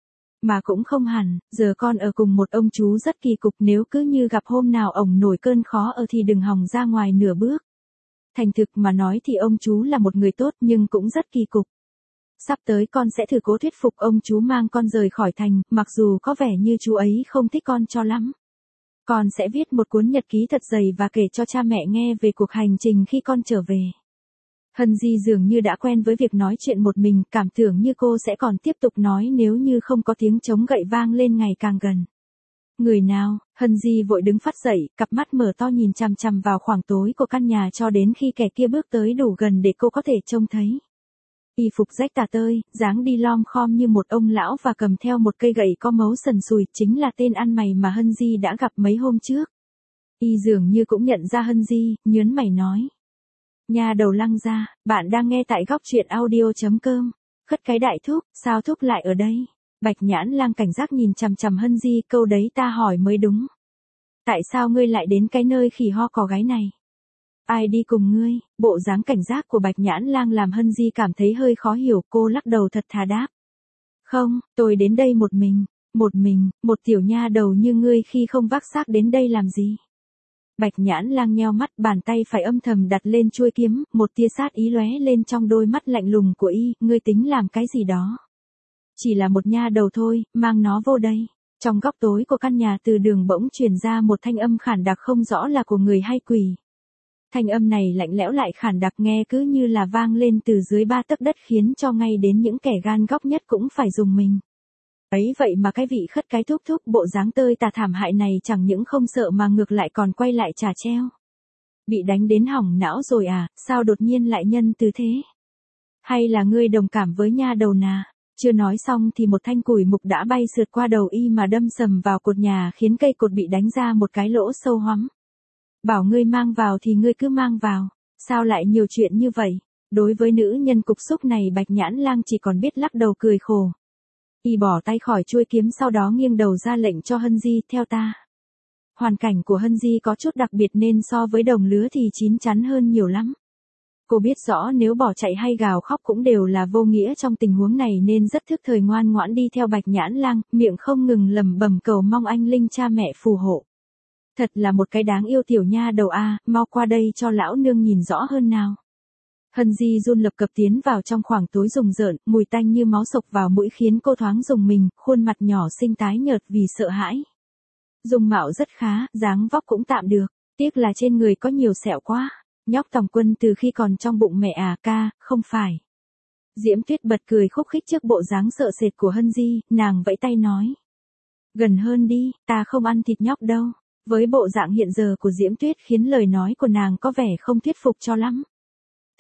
[SPEAKER 1] Mà cũng không hẳn, giờ con ở cùng một ông chú rất kỳ cục, nếu cứ như gặp hôm nào ổng nổi cơn khó ở thì đừng hòng ra ngoài nửa bước. Thành thực mà nói thì ông chú là một người tốt nhưng cũng rất kỳ cục. Sắp tới con sẽ thử cố thuyết phục ông chú mang con rời khỏi thành, mặc dù có vẻ như chú ấy không thích con cho lắm. Con sẽ viết một cuốn nhật ký thật dày và kể cho cha mẹ nghe về cuộc hành trình khi con trở về. Hân Di dường như đã quen với việc nói chuyện một mình, cảm tưởng như cô sẽ còn tiếp tục nói nếu như không có tiếng trống gậy vang lên ngày càng gần. Người nào? Hân Di vội đứng phắt dậy, cặp mắt mở to nhìn chằm chằm vào khoảng tối của căn nhà cho đến khi kẻ kia bước tới đủ gần để cô có thể trông thấy. Y phục rách tả tơi, dáng đi lom khom như một ông lão và cầm theo một cây gậy có mấu sần sùi, chính là tên ăn mày mà Hân Di đã gặp mấy hôm trước. Y dường như cũng nhận ra Hân Di, nhớn mày nói. Nhà đầu Lăng gia, bạn đang nghe tại góc truyện audio.com. Khất cái đại thúc, sao thúc lại ở đây? Bạch Nhãn Lang cảnh giác nhìn chằm chằm Hân Di, câu đấy ta hỏi mới đúng. Tại sao ngươi lại đến cái nơi khỉ ho cò gáy này? Ai đi cùng ngươi? Bộ dáng cảnh giác của Bạch Nhãn Lang làm Hân Di cảm thấy hơi khó hiểu, cô lắc đầu thật thà đáp. Không, tôi đến đây một mình. Một mình, một tiểu nha đầu như ngươi khi không vác xác đến đây làm gì? Bạch Nhãn Lang nheo mắt, bàn tay phải âm thầm đặt lên chuôi kiếm, một tia sát ý lóe lên trong đôi mắt lạnh lùng của y, ngươi tính làm cái gì đó? Chỉ là một nha đầu thôi, mang nó vô đây. Trong góc tối của căn nhà từ đường bỗng truyền ra một thanh âm khản đặc không rõ là của người hay quỷ. Thanh âm này lạnh lẽo lại khản đặc, nghe cứ như là vang lên từ dưới 3 tấc đất, khiến cho ngay đến những kẻ gan góc nhất cũng phải rùng mình. Ấy vậy mà cái vị khất cái thúc thúc bộ dáng tơi tả thảm hại này chẳng những không sợ mà ngược lại còn quay lại trả treo. Bị đánh đến hỏng não rồi à, sao đột nhiên lại nhân từ thế? Hay là ngươi đồng cảm với nha đầu nà? Chưa nói xong thì một thanh củi mục đã bay sượt qua đầu y mà đâm sầm vào cột nhà, khiến cây cột bị đánh ra một cái lỗ sâu hoắm. Bảo ngươi mang vào thì ngươi cứ mang vào, sao lại nhiều chuyện như vậy? Đối với nữ nhân cục xúc này Bạch Nhãn Lang chỉ còn biết lắc đầu cười khổ. Y bỏ tay khỏi chuôi kiếm, sau đó nghiêng đầu ra lệnh cho Hân Di theo ta. Hoàn cảnh của Hân Di có chút đặc biệt nên so với đồng lứa thì chín chắn hơn nhiều lắm. Cô biết rõ nếu bỏ chạy hay gào khóc cũng đều là vô nghĩa trong tình huống này nên rất thức thời ngoan ngoãn đi theo Bạch Nhãn Lang, miệng không ngừng lẩm bẩm cầu mong anh linh cha mẹ phù hộ. Thật là một cái đáng yêu tiểu nha đầu a, mau qua đây cho lão nương nhìn rõ hơn nào. Hân Di run lập cập tiến vào trong khoảng tối rùng rợn, mùi tanh như máu sộc vào mũi khiến cô thoáng rùng mình, khuôn mặt nhỏ xinh tái nhợt vì sợ hãi. Dung mạo rất khá, dáng vóc cũng tạm được, tiếc là trên người có nhiều sẹo quá. Nhóc Tòng Quân từ khi còn trong bụng mẹ à ca, không phải. Diễm Tuyết bật cười khúc khích trước bộ dáng sợ sệt của Hân Di, nàng vẫy tay nói. Gần hơn đi, ta không ăn thịt nhóc đâu. Với bộ dạng hiện giờ của Diễm Tuyết khiến lời nói của nàng có vẻ không thuyết phục cho lắm.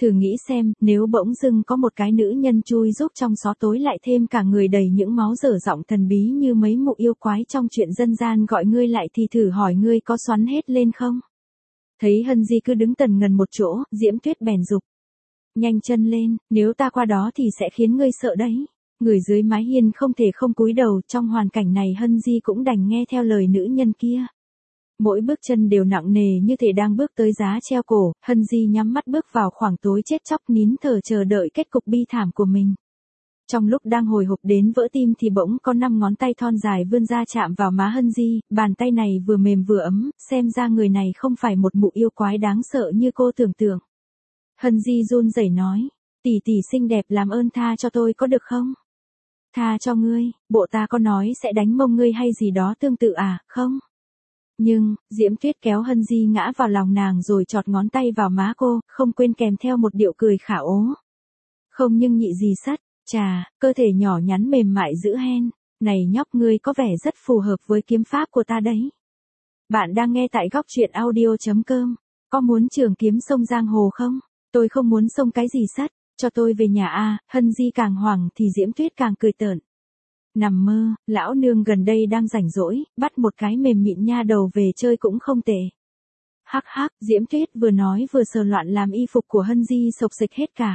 [SPEAKER 1] Thử nghĩ xem, nếu bỗng dưng có một cái nữ nhân chui giúp trong xó tối lại thêm cả người đầy những máu dở giọng thần bí như mấy mụ yêu quái trong chuyện dân gian gọi ngươi lại thì thử hỏi ngươi có xoắn hết lên không? Thấy Hân Di cứ đứng tần ngần một chỗ, Diễm Tuyết bèn dục. Nhanh chân lên, nếu ta qua đó thì sẽ khiến ngươi sợ đấy. Người dưới mái hiên không thể không cúi đầu, trong hoàn cảnh này Hân Di cũng đành nghe theo lời nữ nhân kia. Mỗi bước chân đều nặng nề như thể đang bước tới giá treo cổ, Hân Di nhắm mắt bước vào khoảng tối chết chóc nín thở chờ đợi kết cục bi thảm của mình. Trong lúc đang hồi hộp đến vỡ tim thì bỗng có 5 ngón tay thon dài vươn ra chạm vào má Hân Di, bàn tay này vừa mềm vừa ấm, xem ra người này không phải một mụ yêu quái đáng sợ như cô tưởng tượng. Hân Di run rẩy nói, tỷ tỷ xinh đẹp làm ơn tha cho tôi có được không? Tha cho ngươi, bộ ta có nói sẽ đánh mông ngươi hay gì đó tương tự à, không? Nhưng, Diễm Tuyết kéo Hân Di ngã vào lòng nàng rồi chọt ngón tay vào má cô, không quên kèm theo một điệu cười khả ố. Không nhưng nhị gì sắt, chà, cơ thể nhỏ nhắn mềm mại dữ hen, này nhóc ngươi có vẻ rất phù hợp với kiếm pháp của ta đấy. Bạn đang nghe tại góc truyện audio.com, có muốn trường kiếm sông giang hồ không? Tôi không muốn sông cái gì sắt, cho tôi về nhà a. Hân Di càng hoảng thì Diễm Tuyết càng cười tởn. Nằm mơ, lão nương gần đây đang rảnh rỗi, bắt một cái mềm mịn nha đầu về chơi cũng không tệ. Hắc hắc, Diễm Tuyết vừa nói vừa sờ loạn làm y phục của Hân Di sộc sịch hết cả.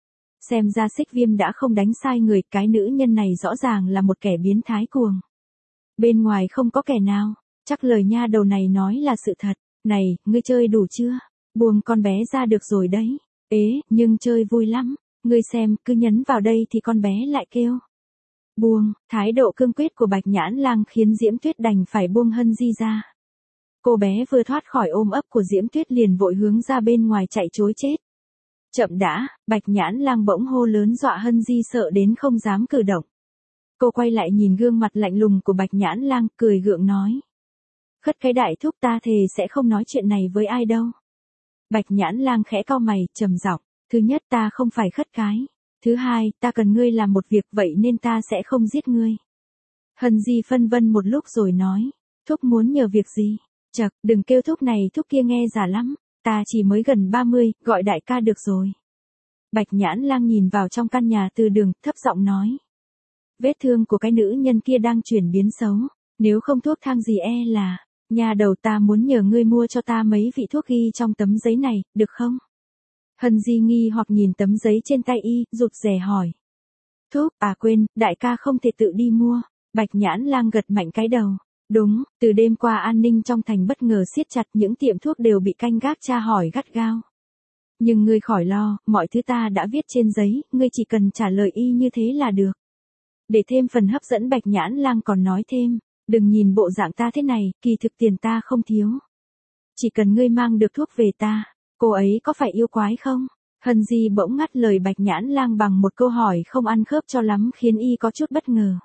[SPEAKER 1] Xem ra Xích Viêm đã không đánh sai người, cái nữ nhân này rõ ràng là một kẻ biến thái cuồng. Bên ngoài không có kẻ nào, chắc lời nha đầu này nói là sự thật. Này, ngươi chơi đủ chưa? Buông con bé ra được rồi đấy. Ế, nhưng chơi vui lắm. Ngươi xem, cứ nhấn vào đây thì con bé lại kêu. Buông, thái độ cương quyết của Bạch Nhãn Lang khiến Diễm Tuyết đành phải buông Hân Di ra. Cô bé vừa thoát khỏi ôm ấp của Diễm Tuyết liền vội hướng ra bên ngoài chạy trối chết. Chậm đã, Bạch Nhãn Lang bỗng hô lớn dọa Hân Di sợ đến không dám cử động. Cô quay lại nhìn gương mặt lạnh lùng của Bạch Nhãn Lang, cười gượng nói. Khất cái đại thúc, ta thề sẽ không nói chuyện này với ai đâu. Bạch Nhãn Lang khẽ cau mày, trầm giọng, thứ nhất ta không phải khất cái. Thứ hai, ta cần ngươi làm một việc vậy nên ta sẽ không giết ngươi. Hân Di phân vân một lúc rồi nói, thúc muốn nhờ việc gì? Chậc, đừng kêu thúc này thúc kia nghe già lắm, ta chỉ mới gần 30, gọi đại ca được rồi. Bạch Nhãn Lang nhìn vào trong căn nhà từ đường, thấp giọng nói. Vết thương của cái nữ nhân kia đang chuyển biến xấu, nếu không thuốc thang gì là, nhà đầu ta muốn nhờ ngươi mua cho ta mấy vị thuốc ghi trong tấm giấy này, được không? Hân Di nghi hoặc nhìn tấm giấy trên tay y, rụt rè hỏi. Thuốc, à quên, đại ca không thể tự đi mua. Bạch Nhãn Lang gật mạnh cái đầu. Đúng, từ đêm qua an ninh trong thành bất ngờ siết chặt, những tiệm thuốc đều bị canh gác tra hỏi gắt gao. Nhưng ngươi khỏi lo, mọi thứ ta đã viết trên giấy, ngươi chỉ cần trả lời y như thế là được. Để thêm phần hấp dẫn Bạch Nhãn Lang còn nói thêm, đừng nhìn bộ dạng ta thế này, kỳ thực tiền ta không thiếu. Chỉ cần ngươi mang được thuốc về ta. Cô ấy có phải yêu quái không? Hân Di bỗng ngắt lời Bạch Nhãn Lang bằng một câu hỏi không ăn khớp cho lắm khiến y có chút bất ngờ.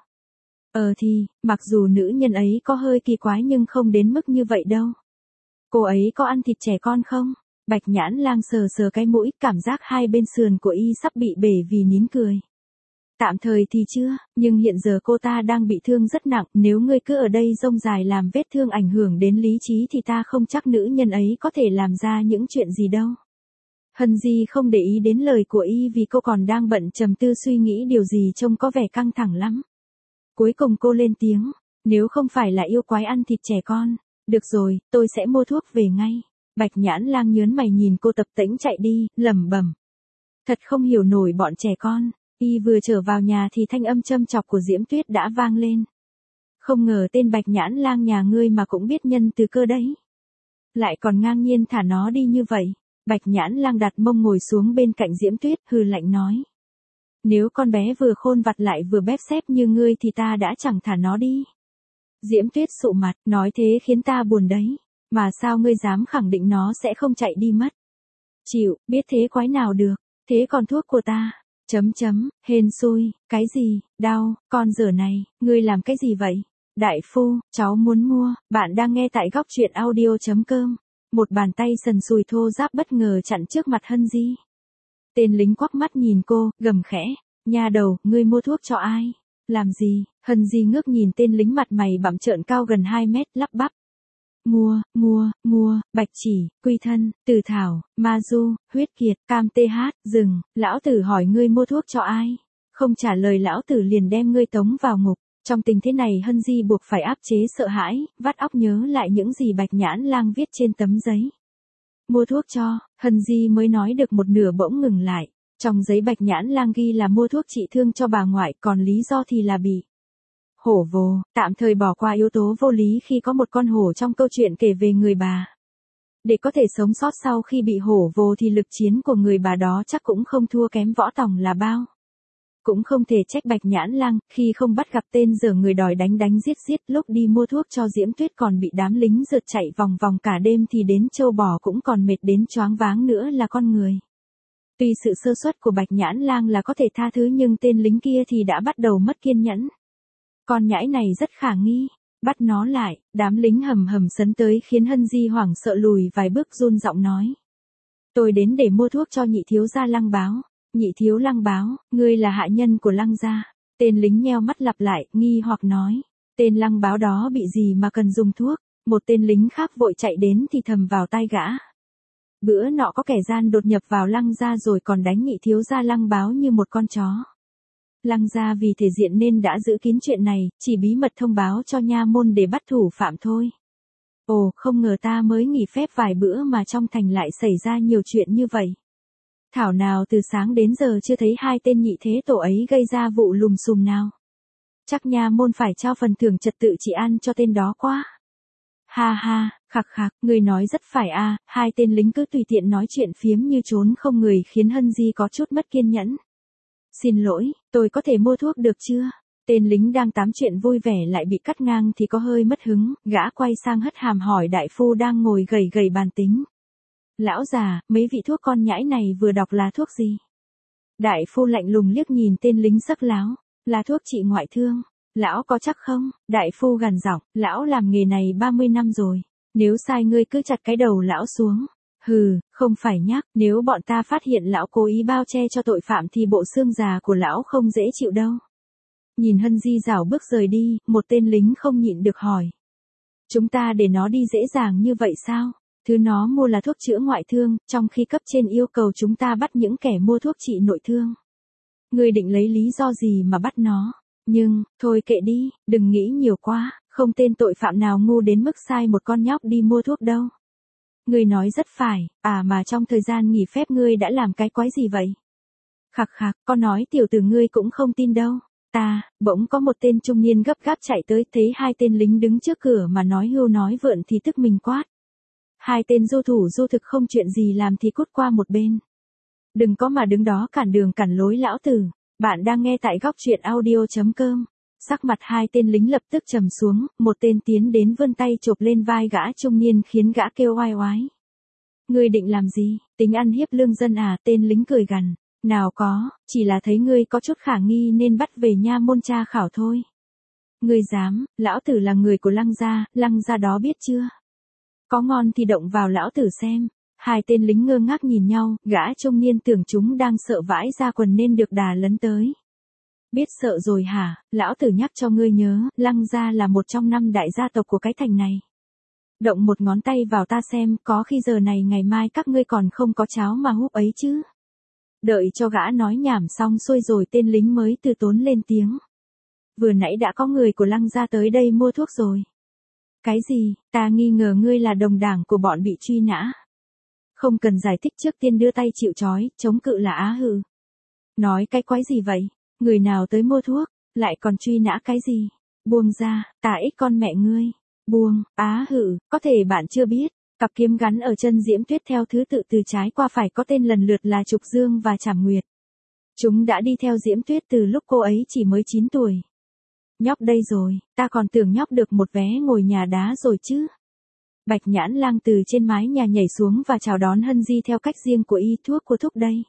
[SPEAKER 1] Thì, mặc dù nữ nhân ấy có hơi kỳ quái nhưng không đến mức như vậy đâu. Cô ấy có ăn thịt trẻ con không? Bạch Nhãn Lang sờ sờ cái mũi, cảm giác hai bên sườn của y sắp bị bể vì nín cười. Tạm thời thì chưa, nhưng hiện giờ cô ta đang bị thương rất nặng, nếu ngươi cứ ở đây rông dài làm vết thương ảnh hưởng đến lý trí thì ta không chắc nữ nhân ấy có thể làm ra những chuyện gì đâu. Hân Di không để ý đến lời của y vì cô còn đang bận trầm tư suy nghĩ điều gì trông có vẻ căng thẳng lắm. Cuối cùng cô lên tiếng, nếu không phải là yêu quái ăn thịt trẻ con, được rồi, tôi sẽ mua thuốc về ngay. Bạch Nhãn Lang nhớn mày nhìn cô tập tễnh chạy đi, lẩm bẩm. Thật không hiểu nổi bọn trẻ con. Y vừa trở vào nhà thì thanh âm châm chọc của Diễm Tuyết đã vang lên. Không ngờ tên Bạch Nhãn Lang nhà ngươi mà cũng biết nhân từ cơ đấy. Lại còn ngang nhiên thả nó đi như vậy. Bạch Nhãn Lang đặt mông ngồi xuống bên cạnh Diễm Tuyết, hừ lạnh nói. Nếu con bé vừa khôn vặt lại vừa bép xép như ngươi thì ta đã chẳng thả nó đi. Diễm Tuyết sụ mặt, nói thế khiến ta buồn đấy. Mà sao ngươi dám khẳng định nó sẽ không chạy đi mất? Chịu, biết thế quái nào được. Thế còn thuốc của ta? Hên xui, cái gì, đau, con dở này, ngươi làm cái gì vậy? Đại phu, cháu muốn mua, bạn đang nghe tại góc truyện audio.com. Một bàn tay sần sùi thô ráp bất ngờ chặn trước mặt Hân Di. Tên lính quắc mắt nhìn cô, gầm khẽ, nha đầu, ngươi mua thuốc cho ai? Làm gì? Hân Di ngước nhìn tên lính mặt mày bặm trợn cao gần 2 mét, lắp bắp. mua, bạch chỉ, quy thân, từ thảo, ma du, huyết kiệt, cam tê hát, rừng, lão tử hỏi ngươi mua thuốc cho ai? Không trả lời lão tử liền đem ngươi tống vào ngục. Trong tình thế này Hân Di buộc phải áp chế sợ hãi, vắt óc nhớ lại những gì Bạch Nhãn Lang viết trên tấm giấy. Mua thuốc cho, Hân Di mới nói được một nửa bỗng ngừng lại. Trong giấy Bạch Nhãn Lang ghi là mua thuốc trị thương cho bà ngoại, còn lý do thì là bị hổ vồ, tạm thời bỏ qua yếu tố vô lý khi có một con hổ trong câu chuyện kể về người bà. Để có thể sống sót sau khi bị hổ vồ thì lực chiến của người bà đó chắc cũng không thua kém Võ Tòng là bao. Cũng không thể trách Bạch Nhãn Lang, khi không bắt gặp tên dở người đòi đánh giết, lúc đi mua thuốc cho Diễm Tuyết còn bị đám lính rượt chạy vòng vòng cả đêm thì đến trâu bò cũng còn mệt đến choáng váng nữa là con người. Tuy sự sơ suất của Bạch Nhãn Lang là có thể tha thứ nhưng tên lính kia thì đã bắt đầu mất kiên nhẫn. Con nhãi này rất khả nghi, bắt nó lại, đám lính hầm hầm sấn tới khiến Hân Di hoảng sợ lùi vài bước run giọng nói. Tôi đến để mua thuốc cho nhị thiếu gia Lăng Báo. Nhị thiếu Lăng Báo, ngươi là hạ nhân của Lăng gia. Tên lính nheo mắt lặp lại, nghi hoặc nói. Tên Lăng Báo đó bị gì mà cần dùng thuốc? Một tên lính khác vội chạy đến thì thầm vào tai gã. Bữa nọ có kẻ gian đột nhập vào Lăng gia rồi còn đánh nhị thiếu gia Lăng Báo như một con chó. Lăng gia vì thể diện nên đã giữ kín chuyện này, chỉ bí mật thông báo cho nha môn để bắt thủ phạm thôi. Ồ, không ngờ ta mới nghỉ phép vài bữa mà trong thành lại xảy ra nhiều chuyện như vậy. Thảo nào từ sáng đến giờ chưa thấy hai tên nhị thế tổ ấy gây ra vụ lùm xùm nào. Chắc nha môn phải trao phần thưởng trật tự trị an cho tên đó quá. Ha ha, khặc khặc, người nói rất phải a. Hai tên lính cứ tùy tiện nói chuyện phiếm như trốn không người khiến Hân Di có chút mất kiên nhẫn. Xin lỗi, tôi có thể mua thuốc được chưa? Tên lính đang tám chuyện vui vẻ lại bị cắt ngang thì có hơi mất hứng, gã quay sang hất hàm hỏi đại phu đang ngồi gầy bàn tính. Lão già, mấy vị thuốc con nhãi này vừa đọc là thuốc gì? Đại phu lạnh lùng liếc nhìn tên lính sắc láo, là thuốc trị ngoại thương. Lão có chắc không? Đại phu gằn giọng, lão làm nghề này 30 năm rồi. Nếu sai ngươi cứ chặt cái đầu lão xuống. Hừ, không phải nhắc, nếu bọn ta phát hiện lão cố ý bao che cho tội phạm thì bộ xương già của lão không dễ chịu đâu. Nhìn Hân Di rảo bước rời đi, một tên lính không nhịn được hỏi. Chúng ta để nó đi dễ dàng như vậy sao? Thứ nó mua là thuốc chữa ngoại thương, trong khi cấp trên yêu cầu chúng ta bắt những kẻ mua thuốc trị nội thương. Ngươi định lấy lý do gì mà bắt nó? Nhưng, thôi kệ đi, đừng nghĩ nhiều quá, không tên tội phạm nào ngu đến mức sai một con nhóc đi mua thuốc đâu. Ngươi nói rất phải, mà trong thời gian nghỉ phép ngươi đã làm cái quái gì vậy? Khặc khặc, con nói tiểu tử ngươi cũng không tin đâu. Bỗng có một tên trung niên gấp gáp chạy tới thấy hai tên lính đứng trước cửa mà nói hưu nói vượn thì tức mình quát. Hai tên du thủ du thực không chuyện gì làm thì cút qua một bên. Đừng có mà đứng đó cản đường cản lối lão tử. Bạn đang nghe tại góc truyện audio.com. Sắc mặt hai tên lính lập tức trầm xuống, một tên tiến đến vươn tay chộp lên vai gã trung niên khiến gã kêu oai oái. Ngươi định làm gì, tính ăn hiếp lương dân à? Tên lính cười gằn. Nào có, chỉ là thấy ngươi có chút khả nghi nên bắt về nha môn tra khảo thôi. Ngươi dám, lão tử là người của Lăng gia đó biết chưa? Có ngon thì động vào lão tử xem. Hai tên lính ngơ ngác nhìn nhau, gã trung niên tưởng chúng đang sợ vãi ra quần nên được đà lấn tới. Biết sợ rồi hả? Lão tử nhắc cho ngươi nhớ, Lăng gia là một trong 5 đại gia tộc của cái thành này. Động một ngón tay vào ta xem, có khi giờ này ngày mai các ngươi còn không có cháo mà húp ấy chứ. Đợi cho gã nói nhảm xong xuôi rồi tên lính mới từ tốn lên tiếng. Vừa nãy đã có người của Lăng gia tới đây mua thuốc rồi. Cái gì? Ta nghi ngờ ngươi là đồng đảng của bọn bị truy nã. Không cần giải thích, trước tiên đưa tay chịu trói, chống cự là á hừ. Nói cái quái gì vậy? Người nào tới mua thuốc, lại còn truy nã cái gì? Buông ra, ta ích con mẹ ngươi. Buông, á hừ, có thể bạn chưa biết, cặp kiếm gắn ở chân Diễm Tuyết theo thứ tự từ trái qua phải có tên lần lượt là Trục Dương và Trảm Nguyệt. Chúng đã đi theo Diễm Tuyết từ lúc cô ấy chỉ mới 9 tuổi. Nhóc đây rồi, ta còn tưởng nhóc được một vé ngồi nhà đá rồi chứ. Bạch Nhãn Lang từ trên mái nhà nhảy xuống và chào đón Hân Di theo cách riêng của y, thuốc của thúc đây.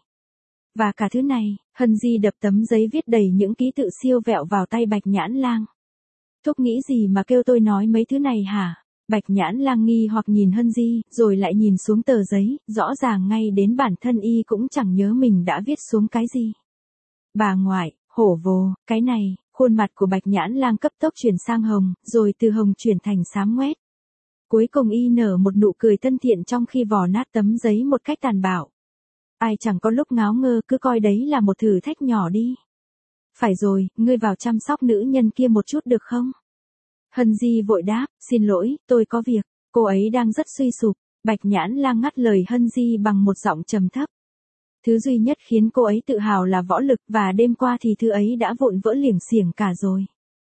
[SPEAKER 1] Và cả thứ này, Hân Di đập tấm giấy viết đầy những ký tự siêu vẹo vào tay Bạch Nhãn Lang. Thúc nghĩ gì mà kêu tôi nói mấy thứ này hả? Bạch Nhãn Lang nghi hoặc nhìn Hân Di, rồi lại nhìn xuống tờ giấy, rõ ràng ngay đến bản thân y cũng chẳng nhớ mình đã viết xuống cái gì. Bà ngoại, hổ vồ, cái này, khuôn mặt của Bạch Nhãn Lang cấp tốc chuyển sang hồng, rồi từ hồng chuyển thành xám ngoét. Cuối cùng y nở một nụ cười thân thiện trong khi vò nát tấm giấy một cách tàn bạo. Ai chẳng có lúc ngáo ngơ, cứ coi đấy là một thử thách nhỏ đi. Phải rồi, ngươi vào chăm sóc nữ nhân kia một chút được không? Hân Di vội đáp, xin lỗi, tôi có việc. Cô ấy đang rất suy sụp. Bạch Nhãn Lang ngắt lời Hân Di bằng một giọng trầm thấp. Thứ duy nhất khiến cô ấy tự hào là võ lực, và đêm qua thì thứ ấy đã vụn vỡ liềng xiềng cả rồi.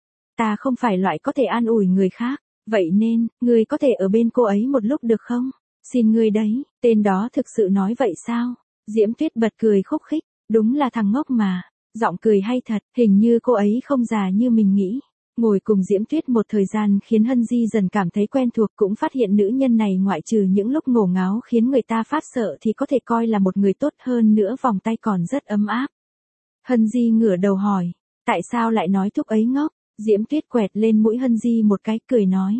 [SPEAKER 1] Ta không phải loại có thể an ủi người khác, vậy nên, ngươi có thể ở bên cô ấy một lúc được không? Xin ngươi đấy, tên đó thực sự nói vậy sao? Diễm Tuyết bật cười khúc khích, đúng là thằng ngốc mà. Giọng cười hay thật, hình như cô ấy không già như mình nghĩ. Ngồi cùng Diễm Tuyết một thời gian khiến Hân Di dần cảm thấy quen thuộc, cũng phát hiện nữ nhân này ngoại trừ những lúc ngổ ngáo khiến người ta phát sợ thì có thể coi là một người tốt, hơn nữa vòng tay còn rất ấm áp. Hân Di ngửa đầu hỏi, tại sao lại nói thúc ấy ngốc? Diễm Tuyết quẹt lên mũi Hân Di một cái, cười nói.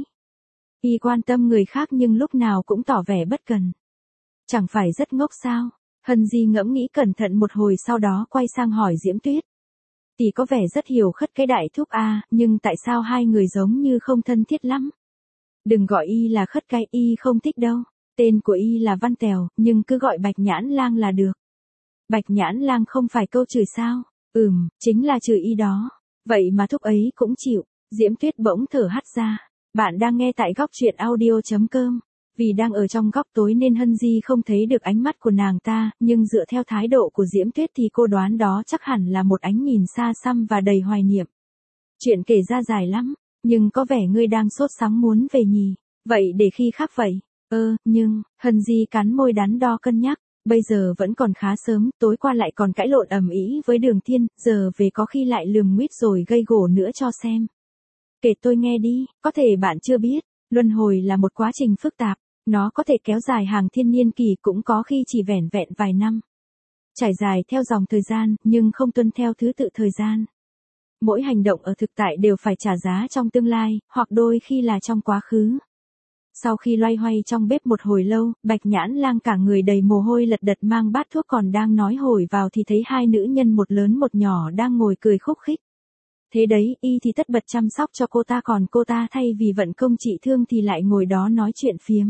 [SPEAKER 1] Y quan tâm người khác nhưng lúc nào cũng tỏ vẻ bất cần. Chẳng phải rất ngốc sao? Hân Di ngẫm nghĩ cẩn thận một hồi, sau đó quay sang hỏi Diễm Tuyết. Tỷ có vẻ rất hiểu khất cái đại thúc a, nhưng tại sao hai người giống như không thân thiết lắm? Đừng gọi y là khất cái, y không thích đâu. Tên của y là Văn Tèo, nhưng cứ gọi Bạch Nhãn Lang là được. Bạch Nhãn Lang không phải câu chửi sao? Chính là chửi y đó. Vậy mà thúc ấy cũng chịu. Diễm Tuyết bỗng thở hắt ra. Bạn đang nghe tại góc truyện audio.com. Vì đang ở trong góc tối nên Hân Di không thấy được ánh mắt của nàng ta, nhưng dựa theo thái độ của Diễm Tuyết thì cô đoán đó chắc hẳn là một ánh nhìn xa xăm và đầy hoài niệm. Chuyện kể ra dài lắm, nhưng có vẻ ngươi đang sốt sắng muốn về nhỉ? Vậy để khi khác vậy. Nhưng, Hân Di cắn môi đắn đo cân nhắc, bây giờ vẫn còn khá sớm, tối qua lại còn cãi lộn ầm ĩ với Đường Thiên, giờ về có khi lại lườm nguýt rồi gây gổ nữa cho xem. Kể tôi nghe đi, có thể bạn chưa biết, luân hồi là một quá trình phức tạp. Nó có thể kéo dài hàng thiên niên kỷ, cũng có khi chỉ vẻn vẹn vài năm. Trải dài theo dòng thời gian, nhưng không tuân theo thứ tự thời gian. Mỗi hành động ở thực tại đều phải trả giá trong tương lai, hoặc đôi khi là trong quá khứ. Sau khi loay hoay trong bếp một hồi lâu, Bạch Nhãn Lang cả người đầy mồ hôi lật đật mang bát thuốc còn đang nói hồi vào thì thấy hai nữ nhân một lớn một nhỏ đang ngồi cười khúc khích. Thế đấy, y thì tất bật chăm sóc cho cô ta, còn cô ta thay vì vận công trị thương thì lại ngồi đó nói chuyện phiếm.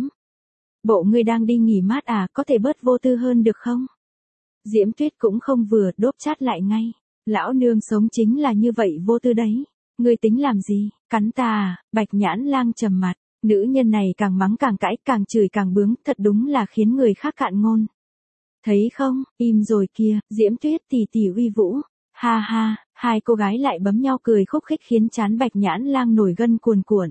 [SPEAKER 1] Bộ ngươi đang đi nghỉ mát à, có thể bớt vô tư hơn được không? Diễm Tuyết cũng không vừa, đốp chát lại ngay. Lão nương sống chính là như vậy, vô tư đấy. Ngươi tính làm gì, cắn ta à? Bạch Nhãn Lang trầm mặt. Nữ nhân này càng mắng càng cãi, càng chửi càng bướng, thật đúng là khiến người khác cạn ngôn. Thấy không, im rồi kìa, Diễm Tuyết tỉ tỉ uy vũ. Ha ha, hai cô gái lại bấm nhau cười khúc khích khiến trán Bạch Nhãn Lang nổi gân cuồn cuộn.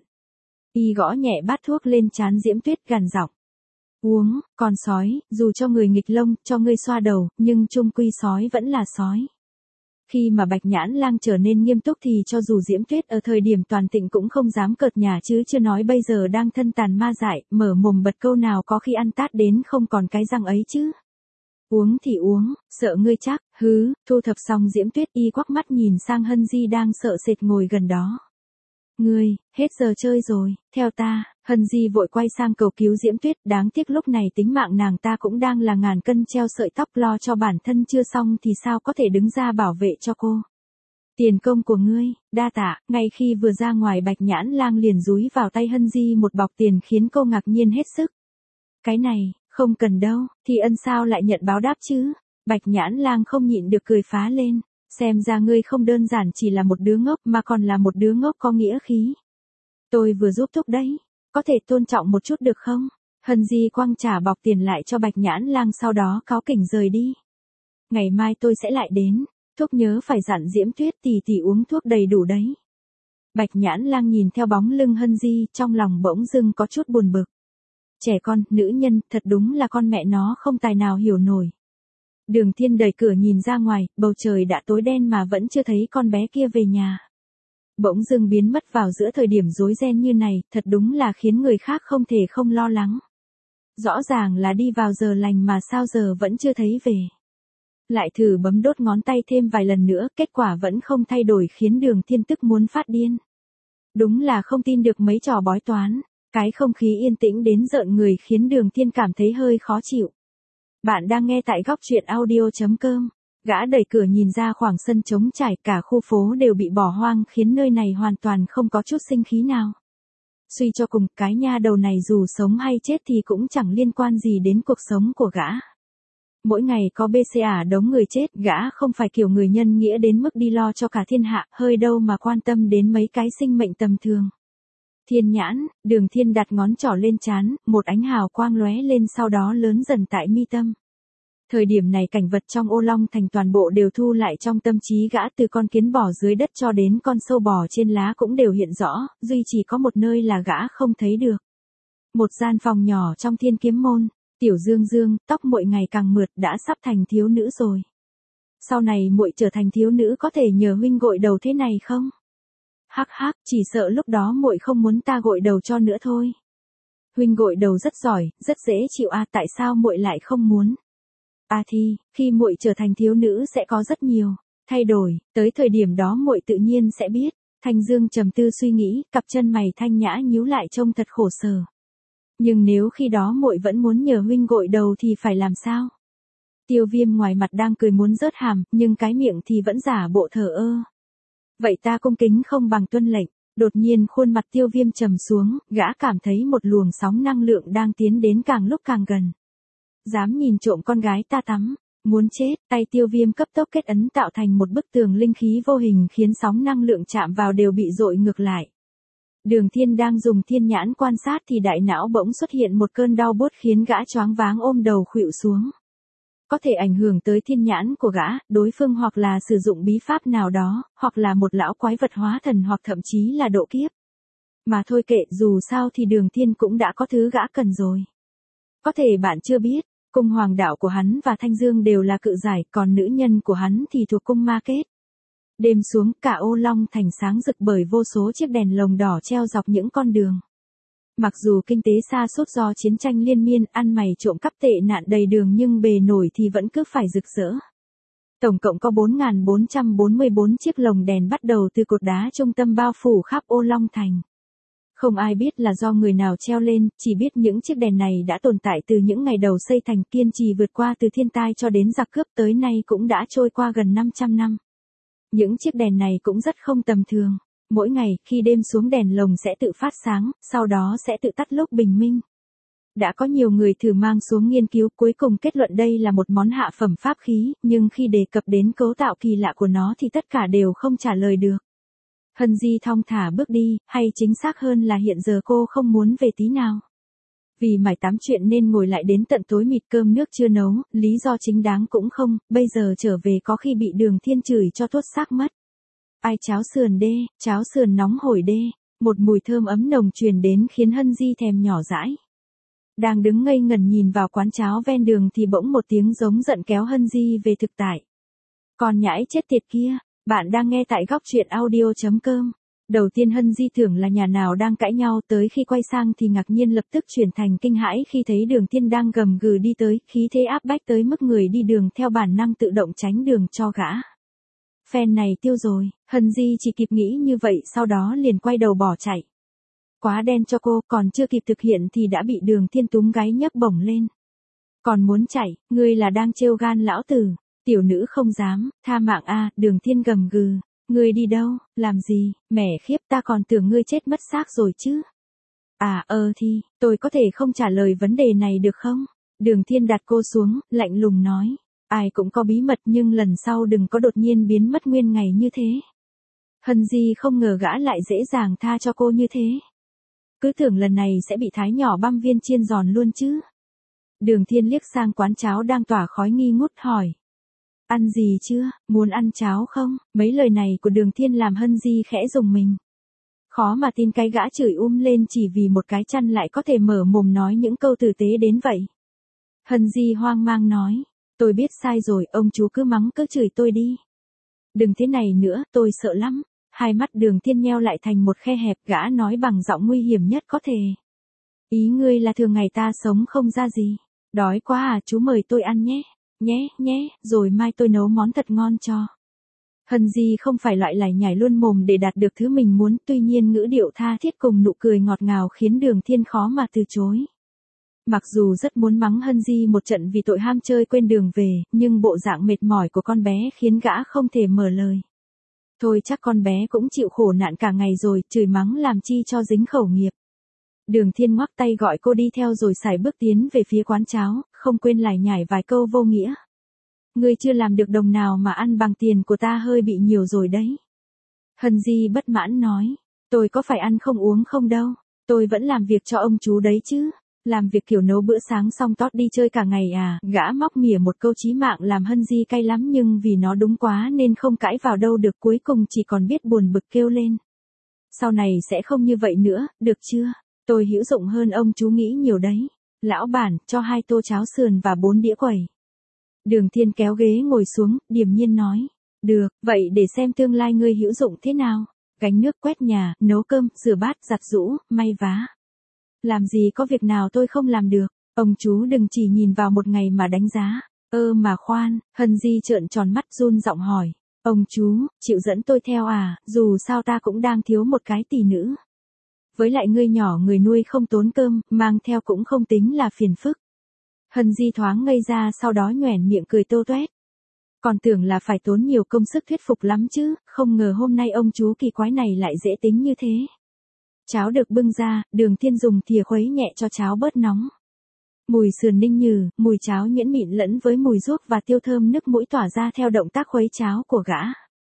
[SPEAKER 1] Y gõ nhẹ bát thuốc lên trán Diễm Tuyết gằn giọng. Uống, con sói, dù cho người nghịch lông, cho ngươi xoa đầu, nhưng chung quy sói vẫn là sói. Khi mà Bạch Nhãn Lang trở nên nghiêm túc thì cho dù Diễm Tuyết ở thời điểm toàn tịnh cũng không dám cợt nhả, chứ chưa nói bây giờ đang thân tàn ma dại, mở mồm bật câu nào có khi ăn tát đến không còn cái răng ấy chứ. Uống thì uống, sợ ngươi chắc, thu thập xong Diễm Tuyết y quắc mắt nhìn sang Hân Di đang sợ sệt ngồi gần đó. Ngươi, hết giờ chơi rồi, theo ta. Hân Di vội quay sang cầu cứu Diễm Tuyết, đáng tiếc lúc này tính mạng nàng ta cũng đang là ngàn cân treo sợi tóc, lo cho bản thân chưa xong thì sao có thể đứng ra bảo vệ cho cô. Tiền công của ngươi, đa tạ. Ngay khi vừa ra ngoài, Bạch Nhãn Lang liền dúi vào tay Hân Di một bọc tiền khiến cô ngạc nhiên hết sức. Cái này, không cần đâu, thì ân sao lại nhận báo đáp chứ? Bạch Nhãn Lang không nhịn được cười phá lên. Xem ra ngươi không đơn giản chỉ là một đứa ngốc mà còn là một đứa ngốc có nghĩa khí. Tôi vừa giúp thúc đấy, có thể tôn trọng một chút được không? Hân Di quăng trả bọc tiền lại cho Bạch Nhãn Lang, sau đó cáu kỉnh rời đi. Ngày mai tôi sẽ lại đến, thúc nhớ phải dặn Diễm Tuyết tỉ tỉ uống thuốc đầy đủ đấy. Bạch Nhãn Lang nhìn theo bóng lưng Hân Di, trong lòng bỗng dưng có chút buồn bực. Trẻ con, nữ nhân, thật đúng là con mẹ nó không tài nào hiểu nổi. Đường Thiên đẩy cửa nhìn ra ngoài, bầu trời đã tối đen mà vẫn chưa thấy con bé kia về nhà. Bỗng dưng biến mất vào giữa thời điểm rối ren như này, thật đúng là khiến người khác không thể không lo lắng. Rõ ràng là đi vào giờ lành mà sao giờ vẫn chưa thấy về. Lại thử bấm đốt ngón tay thêm vài lần nữa, kết quả vẫn không thay đổi, khiến Đường Thiên tức muốn phát điên. Đúng là không tin được mấy trò bói toán, cái không khí yên tĩnh đến rợn người khiến Đường Thiên cảm thấy hơi khó chịu. Bạn đang nghe tại góc truyện audio.com. Gã đẩy cửa nhìn ra khoảng sân trống trải, cả khu phố đều bị bỏ hoang khiến nơi này hoàn toàn không có chút sinh khí nào. Suy cho cùng, cái nha đầu này dù sống hay chết thì cũng chẳng liên quan gì đến cuộc sống của gã. Mỗi ngày có bê xê ả đống người chết, gã không phải kiểu người nhân nghĩa đến mức đi lo cho cả thiên hạ, hơi đâu mà quan tâm đến mấy cái sinh mệnh tầm thường. Thiên nhãn, Đường Thiên đặt ngón trỏ lên trán, một ánh hào quang lóe lên sau đó lớn dần tại mi tâm. Thời điểm này cảnh vật trong Ô Long Thành toàn bộ đều thu lại trong tâm trí gã, từ con kiến bò dưới đất cho đến con sâu bò trên lá cũng đều hiện rõ, duy chỉ có một nơi là gã không thấy được. Một gian phòng nhỏ trong Thiên Kiếm Môn, Tiểu Dương Dương, tóc muội ngày càng mượt, đã sắp thành thiếu nữ rồi. Sau này muội trở thành thiếu nữ có thể nhờ huynh gội đầu thế này không? Hắc hắc, chỉ sợ lúc đó muội không muốn ta gội đầu cho nữa thôi. Huynh gội đầu rất giỏi, rất dễ chịu à, tại sao muội lại không muốn? À thì, khi muội trở thành thiếu nữ sẽ có rất nhiều thay đổi, tới thời điểm đó muội tự nhiên sẽ biết. Thanh Dương trầm tư suy nghĩ, cặp chân mày thanh nhã nhíu lại trông thật khổ sở. Nhưng nếu khi đó muội vẫn muốn nhờ huynh gội đầu thì phải làm sao? Tiêu Viêm ngoài mặt đang cười muốn rớt hàm, nhưng cái miệng thì vẫn giả bộ thờ ơ. Vậy ta cung kính không bằng tuân lệnh. Đột nhiên khuôn mặt Tiêu Viêm trầm xuống, gã cảm thấy một luồng sóng năng lượng đang tiến đến càng lúc càng gần. Dám nhìn trộm con gái ta tắm, muốn chết, tay Tiêu Viêm cấp tốc kết ấn tạo thành một bức tường linh khí vô hình khiến sóng năng lượng chạm vào đều bị dội ngược lại. Đường Thiên đang dùng thiên nhãn quan sát thì đại não bỗng xuất hiện một cơn đau buốt khiến gã choáng váng ôm đầu khuỵu xuống. Có thể ảnh hưởng tới thiên nhãn của gã, đối phương hoặc là sử dụng bí pháp nào đó, hoặc là một lão quái vật hóa thần hoặc thậm chí là độ kiếp. Mà thôi kệ, dù sao thì Đường Thiên cũng đã có thứ gã cần rồi. Có thể bạn chưa biết, cung hoàng đạo của hắn và Thanh Dương đều là cự giải, còn nữ nhân của hắn thì thuộc cung ma kết. Đêm xuống, cả Ô Long Thành sáng rực bởi vô số chiếc đèn lồng đỏ treo dọc những con đường. Mặc dù kinh tế sa sút do chiến tranh liên miên, ăn mày trộm cắp tệ nạn đầy đường nhưng bề nổi thì vẫn cứ phải rực rỡ. Tổng cộng có 4.444 chiếc lồng đèn bắt đầu từ cột đá trung tâm bao phủ khắp Ô Long Thành. Không ai biết là do người nào treo lên, chỉ biết những chiếc đèn này đã tồn tại từ những ngày đầu xây thành, kiên trì vượt qua từ thiên tai cho đến giặc cướp, tới nay cũng đã trôi qua gần 500 năm. Những chiếc đèn này cũng rất không tầm thường. Mỗi ngày, khi đêm xuống đèn lồng sẽ tự phát sáng, sau đó sẽ tự tắt lúc bình minh. Đã có nhiều người thử mang xuống nghiên cứu, cuối cùng kết luận đây là một món hạ phẩm pháp khí, nhưng khi đề cập đến cấu tạo kỳ lạ của nó thì tất cả đều không trả lời được. Hân Di thong thả bước đi, hay chính xác hơn là hiện giờ cô không muốn về tí nào. Vì mải tám chuyện nên ngồi lại đến tận tối mịt, cơm nước chưa nấu, lý do chính đáng cũng không, bây giờ trở về có khi bị Đường Thiên chửi cho tuốt xác mất. Ai cháo sườn đê, cháo sườn nóng hổi đê, một mùi thơm ấm nồng truyền đến khiến Hân Di thèm nhỏ dãi. Đang đứng ngây ngẩn nhìn vào quán cháo ven đường thì bỗng một tiếng giống giận kéo Hân Di về thực tại. Con nhãi chết tiệt kia, bạn đang nghe tại góc truyện audio.com. Đầu tiên Hân Di tưởng là nhà nào đang cãi nhau, tới khi quay sang thì ngạc nhiên lập tức chuyển thành kinh hãi khi thấy Đường Thiên đang gầm gừ đi tới, khí thế áp bách tới mức người đi đường theo bản năng tự động tránh đường cho gã. Phen này tiêu rồi, Hân Di chỉ kịp nghĩ như vậy sau đó liền quay đầu bỏ chạy. Quá đen cho cô, còn chưa kịp thực hiện thì đã bị Đường Thiên túm gáy nhấc bổng lên. Còn muốn chạy, ngươi là đang trêu gan lão tử, tiểu nữ không dám, tha mạng a. Đường Thiên gầm gừ. Ngươi đi đâu, làm gì, mẹ khiếp, ta còn tưởng ngươi chết mất xác rồi chứ. À thì, tôi có thể không trả lời vấn đề này được không? Đường Thiên đặt cô xuống, lạnh lùng nói. Ai cũng có bí mật nhưng lần sau đừng có đột nhiên biến mất nguyên ngày như thế. Hân Di không ngờ gã lại dễ dàng tha cho cô như thế. Cứ tưởng lần này sẽ bị thái nhỏ băm viên chiên giòn luôn chứ. Đường Thiên liếc sang quán cháo đang tỏa khói nghi ngút hỏi. Ăn gì chưa, muốn ăn cháo không? Mấy lời này của Đường Thiên làm Hân Di khẽ rùng mình. Khó mà tin cái gã chửi lên chỉ vì một cái chăn lại có thể mở mồm nói những câu tử tế đến vậy. Hân Di hoang mang nói. Tôi biết sai rồi, ông chú cứ mắng cứ chửi tôi đi. Đừng thế này nữa, tôi sợ lắm. Hai mắt Đường Thiên nheo lại thành một khe hẹp, gã nói bằng giọng nguy hiểm nhất có thể. Ý ngươi là thường ngày ta sống không ra gì. Đói quá à, chú mời tôi ăn nhé. Nhé, rồi mai tôi nấu món thật ngon cho. Hân Di không phải loại lải nhải luôn mồm để đạt được thứ mình muốn, tuy nhiên ngữ điệu tha thiết cùng nụ cười ngọt ngào khiến Đường Thiên khó mà từ chối. Mặc dù rất muốn mắng Hân Di một trận vì tội ham chơi quên đường về, nhưng bộ dạng mệt mỏi của con bé khiến gã không thể mở lời. Thôi chắc con bé cũng chịu khổ nạn cả ngày rồi, chửi mắng làm chi cho dính khẩu nghiệp. Đường Thiên ngoắc tay gọi cô đi theo rồi sải bước tiến về phía quán cháo, không quên lải nhải vài câu vô nghĩa. Ngươi chưa làm được đồng nào mà ăn bằng tiền của ta hơi bị nhiều rồi đấy. Hân Di bất mãn nói, tôi có phải ăn không uống không đâu, tôi vẫn làm việc cho ông chú đấy chứ. Làm việc kiểu nấu bữa sáng xong tót đi chơi cả ngày à, gã móc mỉa một câu chí mạng làm Hân Di cay lắm nhưng vì nó đúng quá nên không cãi vào đâu được, cuối cùng chỉ còn biết buồn bực kêu lên. Sau này sẽ không như vậy nữa, được chưa? Tôi hữu dụng hơn ông chú nghĩ nhiều đấy. Lão bản, cho 2 tô cháo sườn và 4 đĩa quẩy. Đường Thiên kéo ghế ngồi xuống, điềm nhiên nói. Được, vậy để xem tương lai ngươi hữu dụng thế nào. Gánh nước, quét nhà, nấu cơm, rửa bát, giặt giũ, may vá. Làm gì có việc nào tôi không làm được. Ông chú đừng chỉ nhìn vào một ngày mà đánh giá. Mà khoan, Hân Di trợn tròn mắt run giọng hỏi. Ông chú, chịu dẫn tôi theo à, dù sao ta cũng đang thiếu một cái tỷ nữ. Với lại ngươi nhỏ người nuôi không tốn cơm, mang theo cũng không tính là phiền phức. Hân Di thoáng ngây ra sau đó nhoẻn miệng cười tô toét. Còn tưởng là phải tốn nhiều công sức thuyết phục lắm chứ, không ngờ hôm nay ông chú kỳ quái này lại dễ tính như thế. Cháo được bưng ra, Đường Thiên dùng thìa khuấy nhẹ cho cháo bớt nóng. Mùi sườn ninh nhừ, mùi cháo nhuyễn mịn lẫn với mùi ruốc và tiêu thơm nước mũi tỏa ra theo động tác khuấy cháo của gã.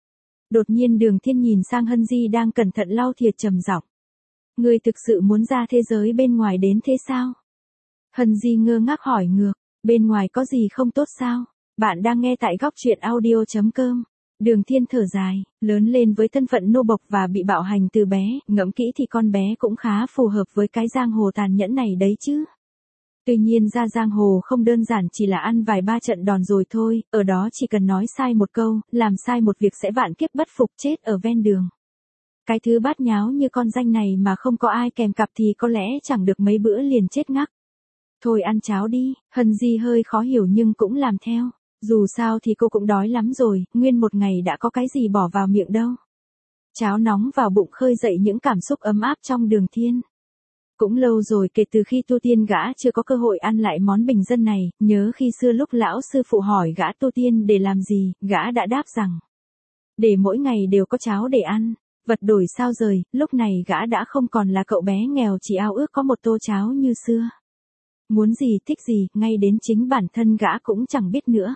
[SPEAKER 1] Đột nhiên Đường Thiên nhìn sang Hân Di đang cẩn thận lau thìa trầm giọng. Ngươi thực sự muốn ra thế giới bên ngoài đến thế sao? Hân Di ngơ ngác hỏi ngược, bên ngoài có gì không tốt sao? Bạn đang nghe tại góc truyện audio.com. Đường Thiên thở dài, lớn lên với thân phận nô bộc và bị bạo hành từ bé, ngẫm kỹ thì con bé cũng khá phù hợp với cái giang hồ tàn nhẫn này đấy chứ. Tuy nhiên ra giang hồ không đơn giản chỉ là ăn vài ba trận đòn rồi thôi, ở đó chỉ cần nói sai một câu, làm sai một việc sẽ vạn kiếp bất phục chết ở ven đường. Cái thứ bát nháo như con danh này mà không có ai kèm cặp thì có lẽ chẳng được mấy bữa liền chết ngắc. Thôi ăn cháo đi, Hân Di hơi khó hiểu nhưng cũng làm theo. Dù sao thì cô cũng đói lắm rồi, nguyên một ngày đã có cái gì bỏ vào miệng đâu. Cháo nóng vào bụng khơi dậy những cảm xúc ấm áp trong Đường Thiên. Cũng lâu rồi kể từ khi tu tiên gã chưa có cơ hội ăn lại món bình dân này, nhớ khi xưa lúc lão sư phụ hỏi gã tu tiên để làm gì, gã đã đáp rằng. Để mỗi ngày đều có cháo để ăn. Vật đổi sao rời, lúc này gã đã không còn là cậu bé nghèo chỉ ao ước có một tô cháo như xưa. Muốn gì thích gì, ngay đến chính bản thân gã cũng chẳng biết nữa.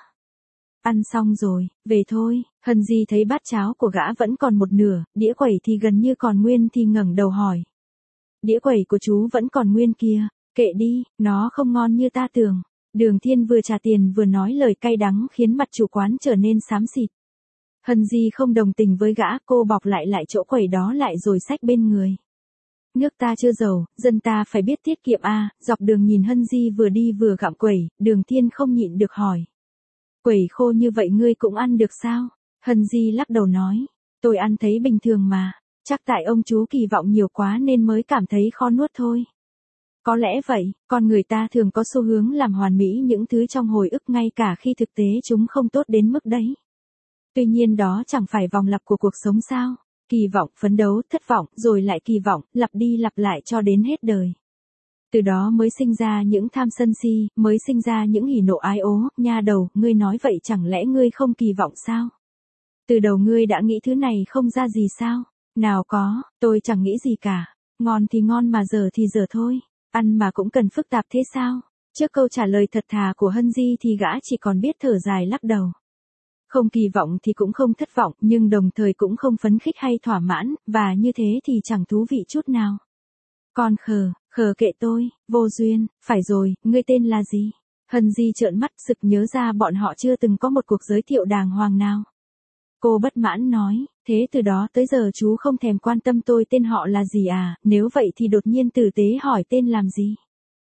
[SPEAKER 1] Ăn xong rồi, về thôi. Hân Di thấy bát cháo của gã vẫn còn một nửa, đĩa quẩy thì gần như còn nguyên thì ngẩng đầu hỏi. Đĩa quẩy của chú vẫn còn nguyên kia, kệ đi, nó không ngon như ta tưởng. Đường Thiên vừa trả tiền vừa nói lời cay đắng khiến mặt chủ quán trở nên xám xịt. Hân Di không đồng tình với gã, cô bọc lại chỗ quẩy đó lại rồi xách bên người. Nước ta chưa giàu, dân ta phải biết tiết kiệm a. Dọc đường nhìn Hân Di vừa đi vừa gặm quẩy, Đường Thiên không nhịn được hỏi. Quẩy khô như vậy ngươi cũng ăn được sao? Hân Di lắc đầu nói, tôi ăn thấy bình thường mà, chắc tại ông chú kỳ vọng nhiều quá nên mới cảm thấy khó nuốt thôi. Có lẽ vậy, con người ta thường có xu hướng làm hoàn mỹ những thứ trong hồi ức ngay cả khi thực tế chúng không tốt đến mức đấy. Tuy nhiên đó chẳng phải vòng lặp của cuộc sống sao? Kỳ vọng, phấn đấu, thất vọng, rồi lại kỳ vọng, lặp đi lặp lại cho đến hết đời. Từ đó mới sinh ra những tham sân si, mới sinh ra những hỉ nộ ái ố, nha đầu, ngươi nói vậy chẳng lẽ ngươi không kỳ vọng sao? Từ đầu ngươi đã nghĩ thứ này không ra gì sao? Nào có, tôi chẳng nghĩ gì cả. Ngon thì ngon mà dở thì dở thôi. Ăn mà cũng cần phức tạp thế sao? Trước câu trả lời thật thà của Hân Di thì gã chỉ còn biết thở dài lắc đầu. Không kỳ vọng thì cũng không thất vọng, nhưng đồng thời cũng không phấn khích hay thỏa mãn, và như thế thì chẳng thú vị chút nào. Con khờ kệ tôi, vô duyên, phải rồi, ngươi tên là gì? Hân Di trợn mắt sực nhớ ra bọn họ chưa từng có một cuộc giới thiệu đàng hoàng nào. Cô bất mãn nói, thế từ đó tới giờ chú không thèm quan tâm tôi tên họ là gì à, nếu vậy thì đột nhiên tử tế hỏi tên làm gì?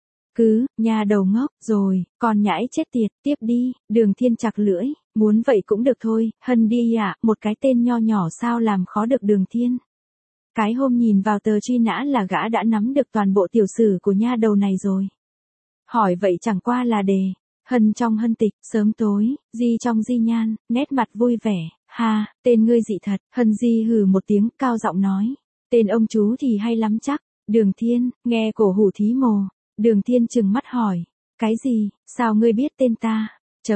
[SPEAKER 1] Nhà đầu ngốc, rồi, còn nhãi chết tiệt, tiếp đi. Đường Thiên chặt lưỡi, muốn vậy cũng được thôi, Hân đi à, một cái tên nho nhỏ sao làm khó được Đường Thiên. Cái hôm nhìn vào tờ truy nã là gã đã nắm được toàn bộ tiểu sử của nha đầu này rồi. Hỏi vậy chẳng qua là đề. Hân trong hân tịch, sớm tối, Di trong Di nhan, nét mặt vui vẻ, ha, tên ngươi dị thật. Hân Di hừ một tiếng, cao giọng nói. Tên ông chú thì hay lắm chắc. Đường Thiên, nghe cổ hủ thí mồ. Đường Thiên trừng mắt hỏi. Cái gì, sao ngươi biết tên ta?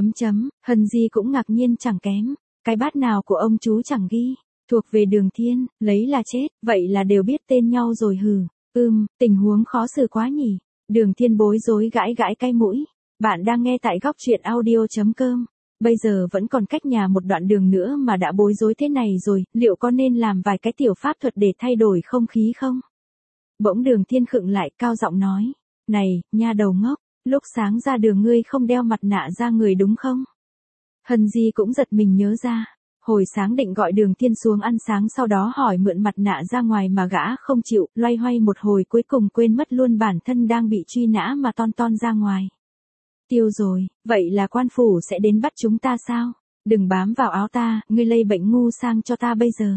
[SPEAKER 1] Hân Di cũng ngạc nhiên chẳng kém. Cái bát nào của ông chú chẳng ghi. Thuộc về Đường Thiên, lấy là chết, vậy là đều biết tên nhau rồi hừ. Tình huống khó xử quá nhỉ. Đường Thiên bối rối gãi gãi cái mũi. Bạn đang nghe tại góc truyện audio.com. Bây giờ vẫn còn cách nhà một đoạn đường nữa mà đã bối rối thế này rồi, liệu có nên làm vài cái tiểu pháp thuật để thay đổi không khí không? Bỗng Đường Thiên khựng lại, cao giọng nói. Này, nha đầu ngốc, lúc sáng ra đường ngươi không đeo mặt nạ ra người đúng không? Hân Di cũng giật mình nhớ ra. Hồi sáng định gọi Đường Thiên xuống ăn sáng, sau đó hỏi mượn mặt nạ ra ngoài mà gã không chịu, loay hoay một hồi cuối cùng quên mất luôn bản thân đang bị truy nã mà ton ra ngoài. Tiêu rồi, vậy là quan phủ sẽ đến bắt chúng ta sao? Đừng bám vào áo ta, ngươi lây bệnh ngu sang cho ta bây giờ.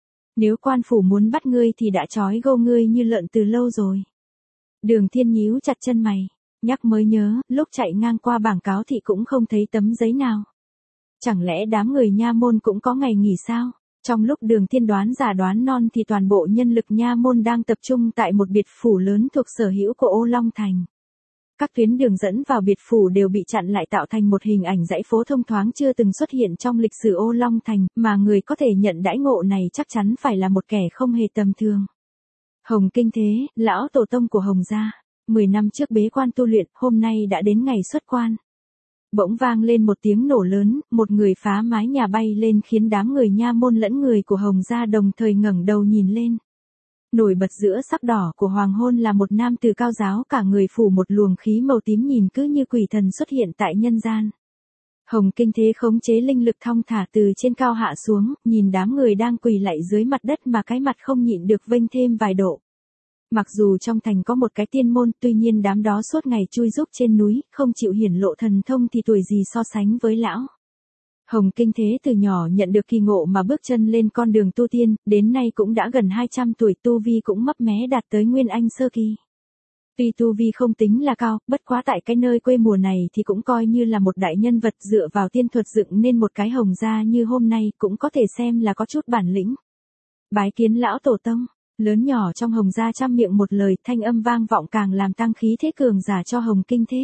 [SPEAKER 1] Nếu quan phủ muốn bắt ngươi thì đã trói gô ngươi như lợn từ lâu rồi. Đường Thiên nhíu chặt chân mày, nhắc mới nhớ, lúc chạy ngang qua bảng cáo thị cũng không thấy tấm giấy nào. Chẳng lẽ đám người nha môn cũng có ngày nghỉ sao? Trong lúc Đường Thiên đoán giả đoán non thì toàn bộ nhân lực nha môn đang tập trung tại một biệt phủ lớn thuộc sở hữu của Ô Long Thành. Các tuyến đường dẫn vào biệt phủ đều bị chặn lại tạo thành một hình ảnh dãy phố thông thoáng chưa từng xuất hiện trong lịch sử Ô Long Thành, mà người có thể nhận đãi ngộ này chắc chắn phải là một kẻ không hề tầm thường. Hồng Kinh Thế, lão tổ tông của Hồng gia, 10 năm trước bế quan tu luyện, hôm nay đã đến ngày xuất quan. Bỗng vang lên một tiếng nổ lớn, một người phá mái nhà bay lên khiến đám người nha môn lẫn người của Hồng gia đồng thời ngẩng đầu nhìn lên. Nổi bật giữa sắc đỏ của hoàng hôn là một nam tử cao giáo, cả người phủ một luồng khí màu tím nhìn cứ như quỷ thần xuất hiện tại nhân gian. Hồng Kinh Thế khống chế linh lực thong thả từ trên cao hạ xuống, nhìn đám người đang quỳ lạy dưới mặt đất mà cái mặt không nhịn được vênh thêm vài độ. Mặc dù trong thành có một cái tiên môn, tuy nhiên đám đó suốt ngày chui rúc trên núi, không chịu hiển lộ thần thông thì tuổi gì so sánh với lão. Hồng Kinh Thế từ nhỏ nhận được kỳ ngộ mà bước chân lên con đường tu tiên, đến nay cũng đã gần 200 tuổi, tu vi cũng mấp mé đạt tới Nguyên Anh sơ kỳ. Tuy tu vi không tính là cao, bất quá tại cái nơi quê mùa này thì cũng coi như là một đại nhân vật, dựa vào tiên thuật dựng nên một cái Hồng gia như hôm nay cũng có thể xem là có chút bản lĩnh. Bái kiến lão tổ tông. Lớn nhỏ trong Hồng gia trăm miệng một lời, thanh âm vang vọng càng làm tăng khí thế cường giả cho Hồng Kinh Thế.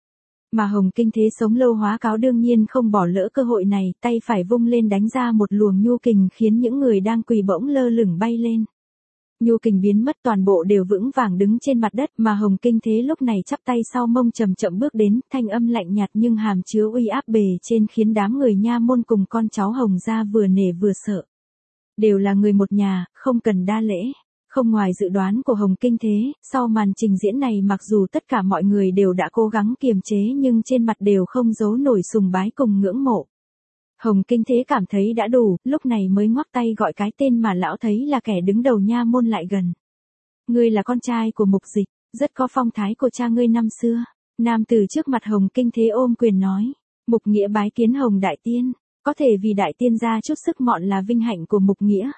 [SPEAKER 1] Mà Hồng Kinh Thế sống lâu hóa cáo đương nhiên không bỏ lỡ cơ hội này, tay phải vung lên đánh ra một luồng nhu kình khiến những người đang quỳ bỗng lơ lửng bay lên. Nhu kình biến mất, toàn bộ đều vững vàng đứng trên mặt đất, mà Hồng Kinh Thế lúc này chắp tay sau mông chậm chậm bước đến, thanh âm lạnh nhạt nhưng hàm chứa uy áp bề trên khiến đám người nha môn cùng con cháu Hồng gia vừa nể vừa sợ. Đều là người một nhà, không cần đa lễ. Không ngoài dự đoán của Hồng Kinh Thế, sau màn trình diễn này mặc dù tất cả mọi người đều đã cố gắng kiềm chế nhưng trên mặt đều không giấu nổi sùng bái cùng ngưỡng mộ. Hồng Kinh Thế cảm thấy đã đủ, lúc này mới ngoắc tay gọi cái tên mà lão thấy là kẻ đứng đầu nha môn lại gần. Ngươi là con trai của Mục Dịch, rất có phong thái của cha ngươi năm xưa. Nam tử trước mặt Hồng Kinh Thế ôm quyền nói. Mục Nghĩa bái kiến Hồng Đại Tiên, có thể vì Đại Tiên ra chút sức mọn là vinh hạnh của Mục Nghĩa.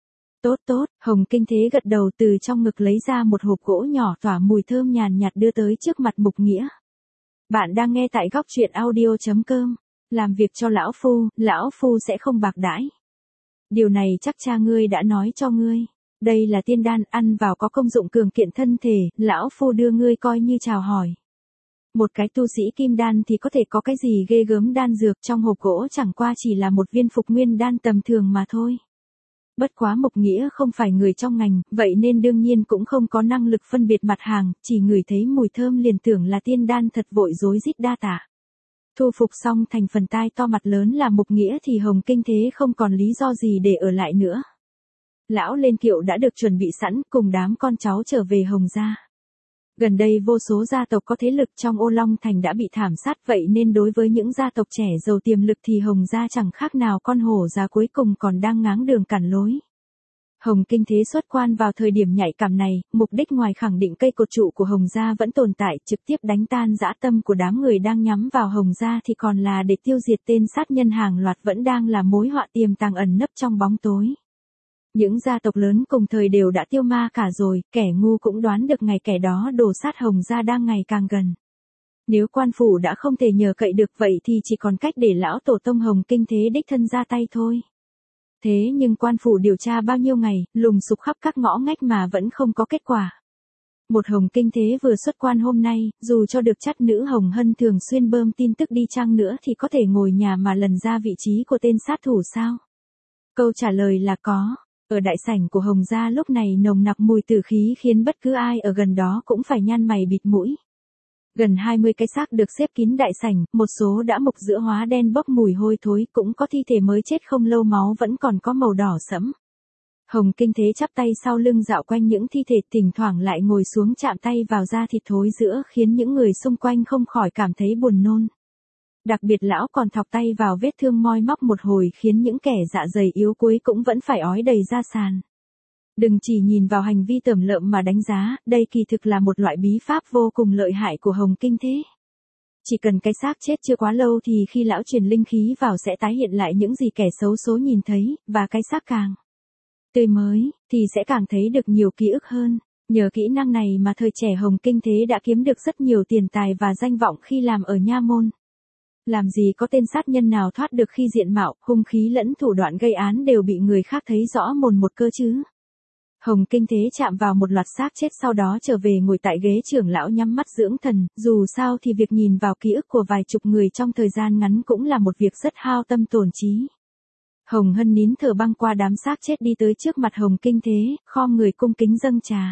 [SPEAKER 1] Tốt, Hồng Kinh Thế gật đầu, từ trong ngực lấy ra một hộp gỗ nhỏ tỏa mùi thơm nhàn nhạt đưa tới trước mặt Mục Nghĩa. Bạn đang nghe tại góc truyện audio.com. Làm việc cho lão phu sẽ không bạc đãi. Điều này chắc cha ngươi đã nói cho ngươi. Đây là tiên đan, ăn vào có công dụng cường kiện thân thể, lão phu đưa ngươi coi như chào hỏi. Một cái tu sĩ kim đan thì có thể có cái gì ghê gớm, đan dược trong hộp gỗ chẳng qua chỉ là một viên phục nguyên đan tầm thường mà thôi. Bất quá Mục Nghĩa không phải người trong ngành, vậy nên đương nhiên cũng không có năng lực phân biệt mặt hàng, chỉ ngửi thấy mùi thơm liền tưởng là tiên đan, thật vội rối rít đa tạ. Thu phục xong thành phần tai to mặt lớn là Mục Nghĩa thì Hồng Kinh Thế không còn lý do gì để ở lại nữa. Lão lên kiệu đã được chuẩn bị sẵn, cùng đám con cháu trở về Hồng gia. Gần đây vô số gia tộc có thế lực trong Ô Long Thành đã bị thảm sát, vậy nên đối với những gia tộc trẻ giàu tiềm lực thì Hồng gia chẳng khác nào con hổ già cuối cùng còn đang ngáng đường cản lối. Hồng Kinh Thế xuất quan vào thời điểm nhạy cảm này, mục đích ngoài khẳng định cây cột trụ của Hồng gia vẫn tồn tại, trực tiếp đánh tan dã tâm của đám người đang nhắm vào Hồng gia thì còn là để tiêu diệt tên sát nhân hàng loạt vẫn đang là mối họa tiềm tàng ẩn nấp trong bóng tối. Những gia tộc lớn cùng thời đều đã tiêu ma cả rồi, kẻ ngu cũng đoán được ngày kẻ đó đổ sát Hồng gia đang ngày càng gần. Nếu quan phủ đã không thể nhờ cậy được vậy thì chỉ còn cách để lão tổ tông Hồng Kinh Thế đích thân ra tay thôi. Thế nhưng quan phủ điều tra bao nhiêu ngày, lùng sục khắp các ngõ ngách mà vẫn không có kết quả. Một Hồng Kinh Thế vừa xuất quan hôm nay, dù cho được chắt nữ Hồng Hân thường xuyên bơm tin tức đi chăng nữa thì có thể ngồi nhà mà lần ra vị trí của tên sát thủ sao? Câu trả lời là có. Ở đại sảnh của Hồng gia lúc này nồng nặc mùi tử khí khiến bất cứ ai ở gần đó cũng phải nhăn mày bịt mũi. Gần 20 cái xác được xếp kín đại sảnh, một số đã mục giữa hóa đen bốc mùi hôi thối, cũng có thi thể mới chết không lâu máu vẫn còn có màu đỏ sẫm. Hồng Kinh Thế chắp tay sau lưng dạo quanh những thi thể, thỉnh thoảng lại ngồi xuống chạm tay vào da thịt thối rữa khiến những người xung quanh không khỏi cảm thấy buồn nôn. Đặc biệt lão còn thọc tay vào vết thương moi móc một hồi khiến những kẻ dạ dày yếu cuối cũng vẫn phải ói đầy ra sàn. Đừng chỉ nhìn vào hành vi tởm lợm mà đánh giá, đây kỳ thực là một loại bí pháp vô cùng lợi hại của Hồng Kinh Thế. Chỉ cần cái xác chết chưa quá lâu thì khi lão truyền linh khí vào sẽ tái hiện lại những gì kẻ xấu số nhìn thấy, và cái xác càng tươi mới, thì sẽ càng thấy được nhiều ký ức hơn. Nhờ kỹ năng này mà thời trẻ Hồng Kinh Thế đã kiếm được rất nhiều tiền tài và danh vọng khi làm ở nha môn. Làm gì có tên sát nhân nào thoát được khi diện mạo, hung khí lẫn thủ đoạn gây án đều bị người khác thấy rõ mồn một cơ chứ. Hồng Kinh Thế chạm vào một loạt xác chết sau đó trở về ngồi tại ghế trưởng lão nhắm mắt dưỡng thần, dù sao thì việc nhìn vào ký ức của vài chục người trong thời gian ngắn cũng là một việc rất hao tâm tổn trí. Hồng Hân nín thở băng qua đám xác chết đi tới trước mặt Hồng Kinh Thế, khom người cung kính dâng trà.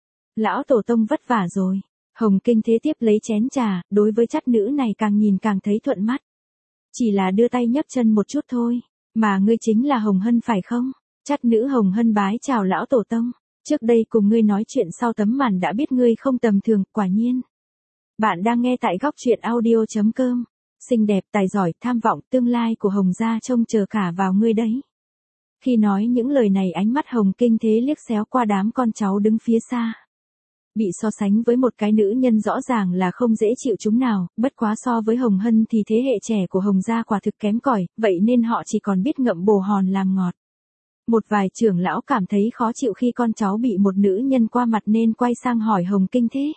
[SPEAKER 1] Lão tổ tông vất vả rồi. Hồng Kinh Thế tiếp lấy chén trà, đối với chắt nữ này càng nhìn càng thấy thuận mắt. Chỉ là đưa tay nhấc chân một chút thôi, mà ngươi chính là Hồng Hân phải không? Chắt nữ Hồng Hân bái chào lão tổ tông, trước đây cùng ngươi nói chuyện sau tấm màn đã biết ngươi không tầm thường, quả nhiên. Bạn đang nghe tại góc truyện audio.com. Xinh đẹp, tài giỏi, tham vọng, tương lai của Hồng gia trông chờ cả vào ngươi đấy. Khi nói những lời này ánh mắt Hồng Kinh Thế liếc xéo qua đám con cháu đứng phía xa. Bị so sánh với một cái nữ nhân rõ ràng là không dễ chịu chúng nào, bất quá so với Hồng Hân thì thế hệ trẻ của Hồng gia quả thực kém cỏi, vậy nên họ chỉ còn biết ngậm bồ hòn làm ngọt. Một vài trưởng lão cảm thấy khó chịu khi con cháu bị một nữ nhân qua mặt nên quay sang hỏi Hồng Kinh Thế.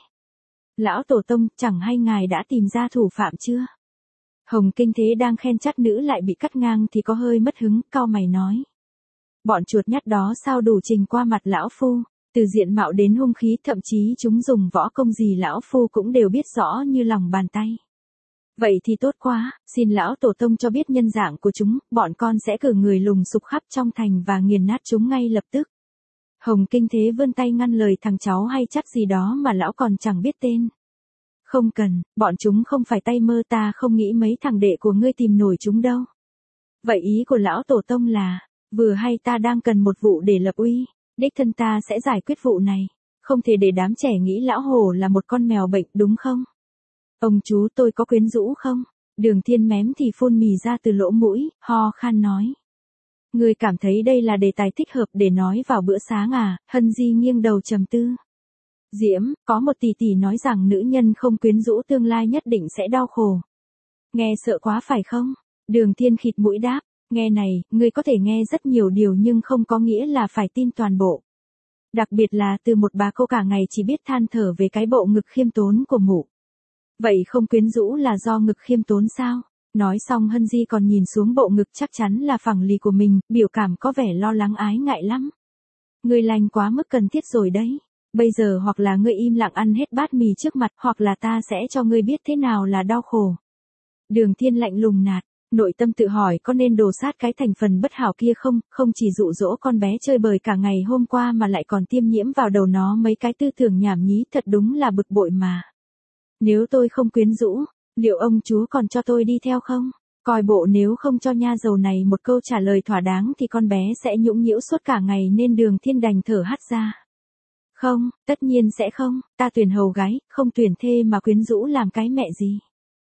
[SPEAKER 1] Lão tổ tông, chẳng hay ngài đã tìm ra thủ phạm chưa? Hồng Kinh Thế đang khen chắt nữ lại bị cắt ngang thì có hơi mất hứng, cau mày nói. Bọn chuột nhắt đó sao đủ trình qua mặt lão phu, từ diện mạo đến hung khí, thậm chí chúng dùng võ công gì lão phu cũng đều biết rõ như lòng bàn tay. Vậy thì tốt quá, xin lão tổ tông cho biết nhân dạng của chúng, bọn con sẽ cử người lùng sục khắp trong thành và nghiền nát chúng ngay lập tức. Hồng Kinh Thế vươn tay ngăn lời thằng cháu hay chắc gì đó mà lão còn chẳng biết tên. Không cần, bọn chúng không phải tay mơ, ta không nghĩ mấy thằng đệ của ngươi tìm nổi chúng đâu. Vậy ý của lão tổ tông là, vừa hay ta đang cần một vụ để lập uy, đích thân ta sẽ giải quyết vụ này, không thể để đám trẻ nghĩ lão hồ là một con mèo bệnh đúng không? Ông chú tôi có quyến rũ không? Đường Thiên mém thì phun mì ra từ lỗ mũi, ho khan nói. Ngươi cảm thấy đây là đề tài thích hợp để nói vào bữa sáng à? Hân Di nghiêng đầu trầm tư. Diễm, có một tỷ tỷ nói rằng nữ nhân không quyến rũ tương lai nhất định sẽ đau khổ. Nghe sợ quá phải không? Đường Thiên khịt mũi đáp, nghe này, ngươi có thể nghe rất nhiều điều nhưng không có nghĩa là phải tin toàn bộ. Đặc biệt là từ một bà cô cả ngày chỉ biết than thở về cái bộ ngực khiêm tốn của mụ. Vậy không quyến rũ là do ngực khiêm tốn sao? Nói xong Hân Di còn nhìn xuống bộ ngực chắc chắn là phẳng lì của mình, biểu cảm có vẻ lo lắng ái ngại lắm. Ngươi lành quá mức cần thiết rồi đấy. Bây giờ hoặc là ngươi im lặng ăn hết bát mì trước mặt, hoặc là ta sẽ cho ngươi biết thế nào là đau khổ. Đường Thiên lạnh lùng nạt, nội tâm tự hỏi có nên đổ sát cái thành phần bất hảo kia không, không chỉ dụ dỗ con bé chơi bời cả ngày hôm qua mà lại còn tiêm nhiễm vào đầu nó mấy cái tư tưởng nhảm nhí, thật đúng là bực bội mà. Nếu tôi không quyến rũ, liệu ông chú còn cho tôi đi theo không? Coi bộ nếu không cho nha đầu này một câu trả lời thỏa đáng thì con bé sẽ nhũng nhiễu suốt cả ngày nên Đường Thiên đành thở hắt ra. Không, tất nhiên sẽ không, ta tuyển hầu gái, không tuyển thê mà quyến rũ làm cái mẹ gì.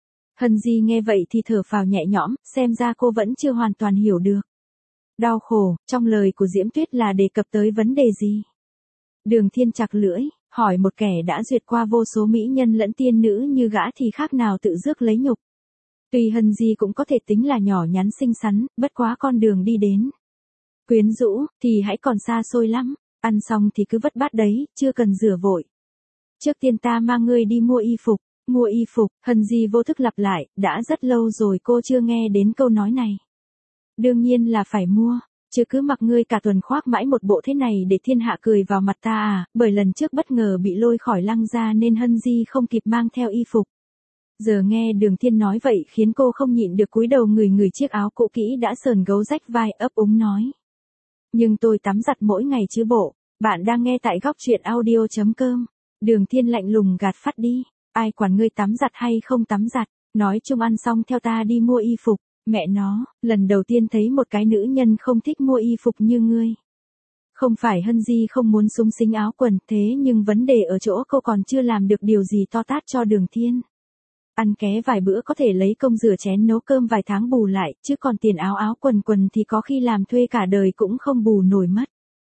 [SPEAKER 1] Hân Di nghe vậy thì thở phào nhẹ nhõm, xem ra cô vẫn chưa hoàn toàn hiểu được. Đau khổ, trong lời của Diễm Tuyết là đề cập tới vấn đề gì? Đường Thiên chặt lưỡi, hỏi một kẻ đã duyệt qua vô số mỹ nhân lẫn tiên nữ như gã thì khác nào tự rước lấy nhục. Tuy Hân Di cũng có thể tính là nhỏ nhắn xinh xắn, bất quá con đường đi đến quyến rũ thì hãy còn xa xôi lắm. Ăn xong thì cứ vất bát đấy, chưa cần rửa vội. Trước tiên ta mang ngươi đi mua y phục. Mua y phục, Hân Di vô thức lặp lại, đã rất lâu rồi cô chưa nghe đến câu nói này. Đương nhiên là phải mua, chứ cứ mặc ngươi cả tuần khoác mãi một bộ thế này để thiên hạ cười vào mặt ta à, bởi lần trước bất ngờ bị lôi khỏi Lăng gia nên Hân Di không kịp mang theo y phục. Giờ nghe Đường Thiên nói vậy khiến cô không nhịn được cúi đầu người chiếc áo cũ kỹ đã sờn gấu rách vai, ấp úng nói. Nhưng tôi tắm giặt mỗi ngày chứ bộ. Bạn đang nghe tại góc truyện audio.com. Đường Thiên lạnh lùng gạt phắt đi. Ai quản ngươi tắm giặt hay không tắm giặt. Nói chung ăn xong theo ta đi mua y phục. Mẹ nó, lần đầu tiên thấy một cái nữ nhân không thích mua y phục như ngươi. Không phải Hân Di không muốn xúng xính áo quần, thế nhưng vấn đề ở chỗ cô còn chưa làm được điều gì to tát cho Đường Thiên. Ăn ké vài bữa có thể lấy công rửa chén nấu cơm vài tháng bù lại, chứ còn tiền áo quần thì có khi làm thuê cả đời cũng không bù nổi mất.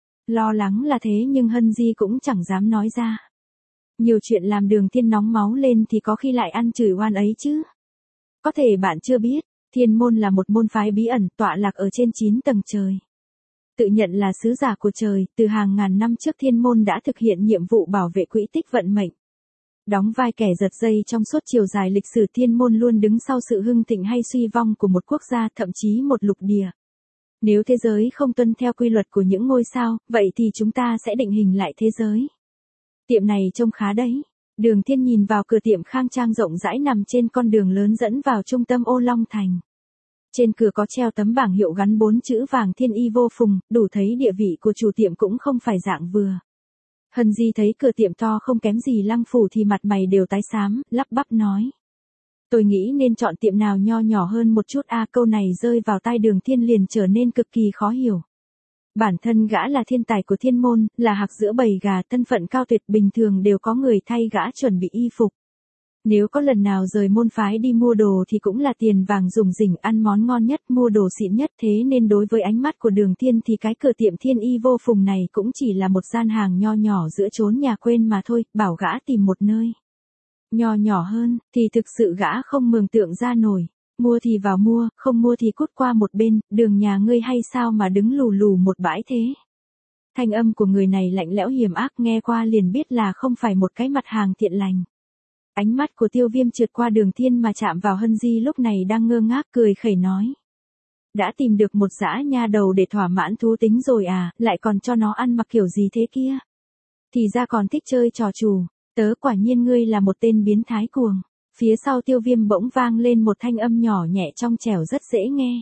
[SPEAKER 1] Lo lắng là thế nhưng Hân Di cũng chẳng dám nói ra. Nhiều chuyện làm Đường Thiên nóng máu lên thì có khi lại ăn chửi oan ấy chứ. Có thể bạn chưa biết, Thiên môn là một môn phái bí ẩn tọa lạc ở trên 9 tầng trời. Tự nhận là sứ giả của trời, từ hàng ngàn năm trước Thiên môn đã thực hiện nhiệm vụ bảo vệ quỹ tích vận mệnh. Đóng vai kẻ giật dây trong suốt chiều dài lịch sử Thiên môn luôn đứng sau sự hưng thịnh hay suy vong của một quốc gia, thậm chí một lục địa. Nếu thế giới không tuân theo quy luật của những ngôi sao, vậy thì chúng ta sẽ định hình lại thế giới. Tiệm này trông khá đấy. Đường Thiên nhìn vào cửa tiệm khang trang rộng rãi nằm trên con đường lớn dẫn vào trung tâm Ô Long Thành. Trên cửa có treo tấm bảng hiệu gắn 4 chữ vàng Thiên Y vô phùng, đủ thấy địa vị của chủ tiệm cũng không phải dạng vừa. Hân Di thấy cửa tiệm to không kém gì Lăng Phủ thì mặt mày đều tái xám, lắp bắp nói. Tôi nghĩ nên chọn tiệm nào nho nhỏ hơn một chút câu này rơi vào tai Đường Thiên liền trở nên cực kỳ khó hiểu. Bản thân gã là thiên tài của Thiên môn, là hạc giữa bầy gà, thân phận cao tuyệt, bình thường đều có người thay gã chuẩn bị y phục. Nếu có lần nào rời môn phái đi mua đồ thì cũng là tiền vàng rủng rỉnh, ăn món ngon nhất, mua đồ xịn nhất, thế nên đối với ánh mắt của Đường Thiên thì cái cửa tiệm Thiên Y vô phùng này cũng chỉ là một gian hàng nho nhỏ giữa chốn nhà quên mà thôi, bảo gã tìm một nơi nho nhỏ hơn thì thực sự gã không mường tượng ra nổi. Mua thì vào mua, không mua thì cút qua một bên, đường nhà ngươi hay sao mà đứng lù lù một bãi thế. Thanh âm của người này lạnh lẽo hiểm ác, nghe qua liền biết là không phải một cái mặt hàng thiện lành. Ánh mắt của Tiêu Viêm trượt qua Đường Thiên mà chạm vào Hân Di lúc này đang ngơ ngác cười khẩy nói. Đã tìm được một dã nha đầu để thỏa mãn thú tính rồi à, lại còn cho nó ăn mặc kiểu gì thế kia. Thì ra còn thích chơi trò chủ, tớ quả nhiên ngươi là một tên biến thái cuồng. Phía sau Tiêu Viêm bỗng vang lên một thanh âm nhỏ nhẹ trong trẻo rất dễ nghe.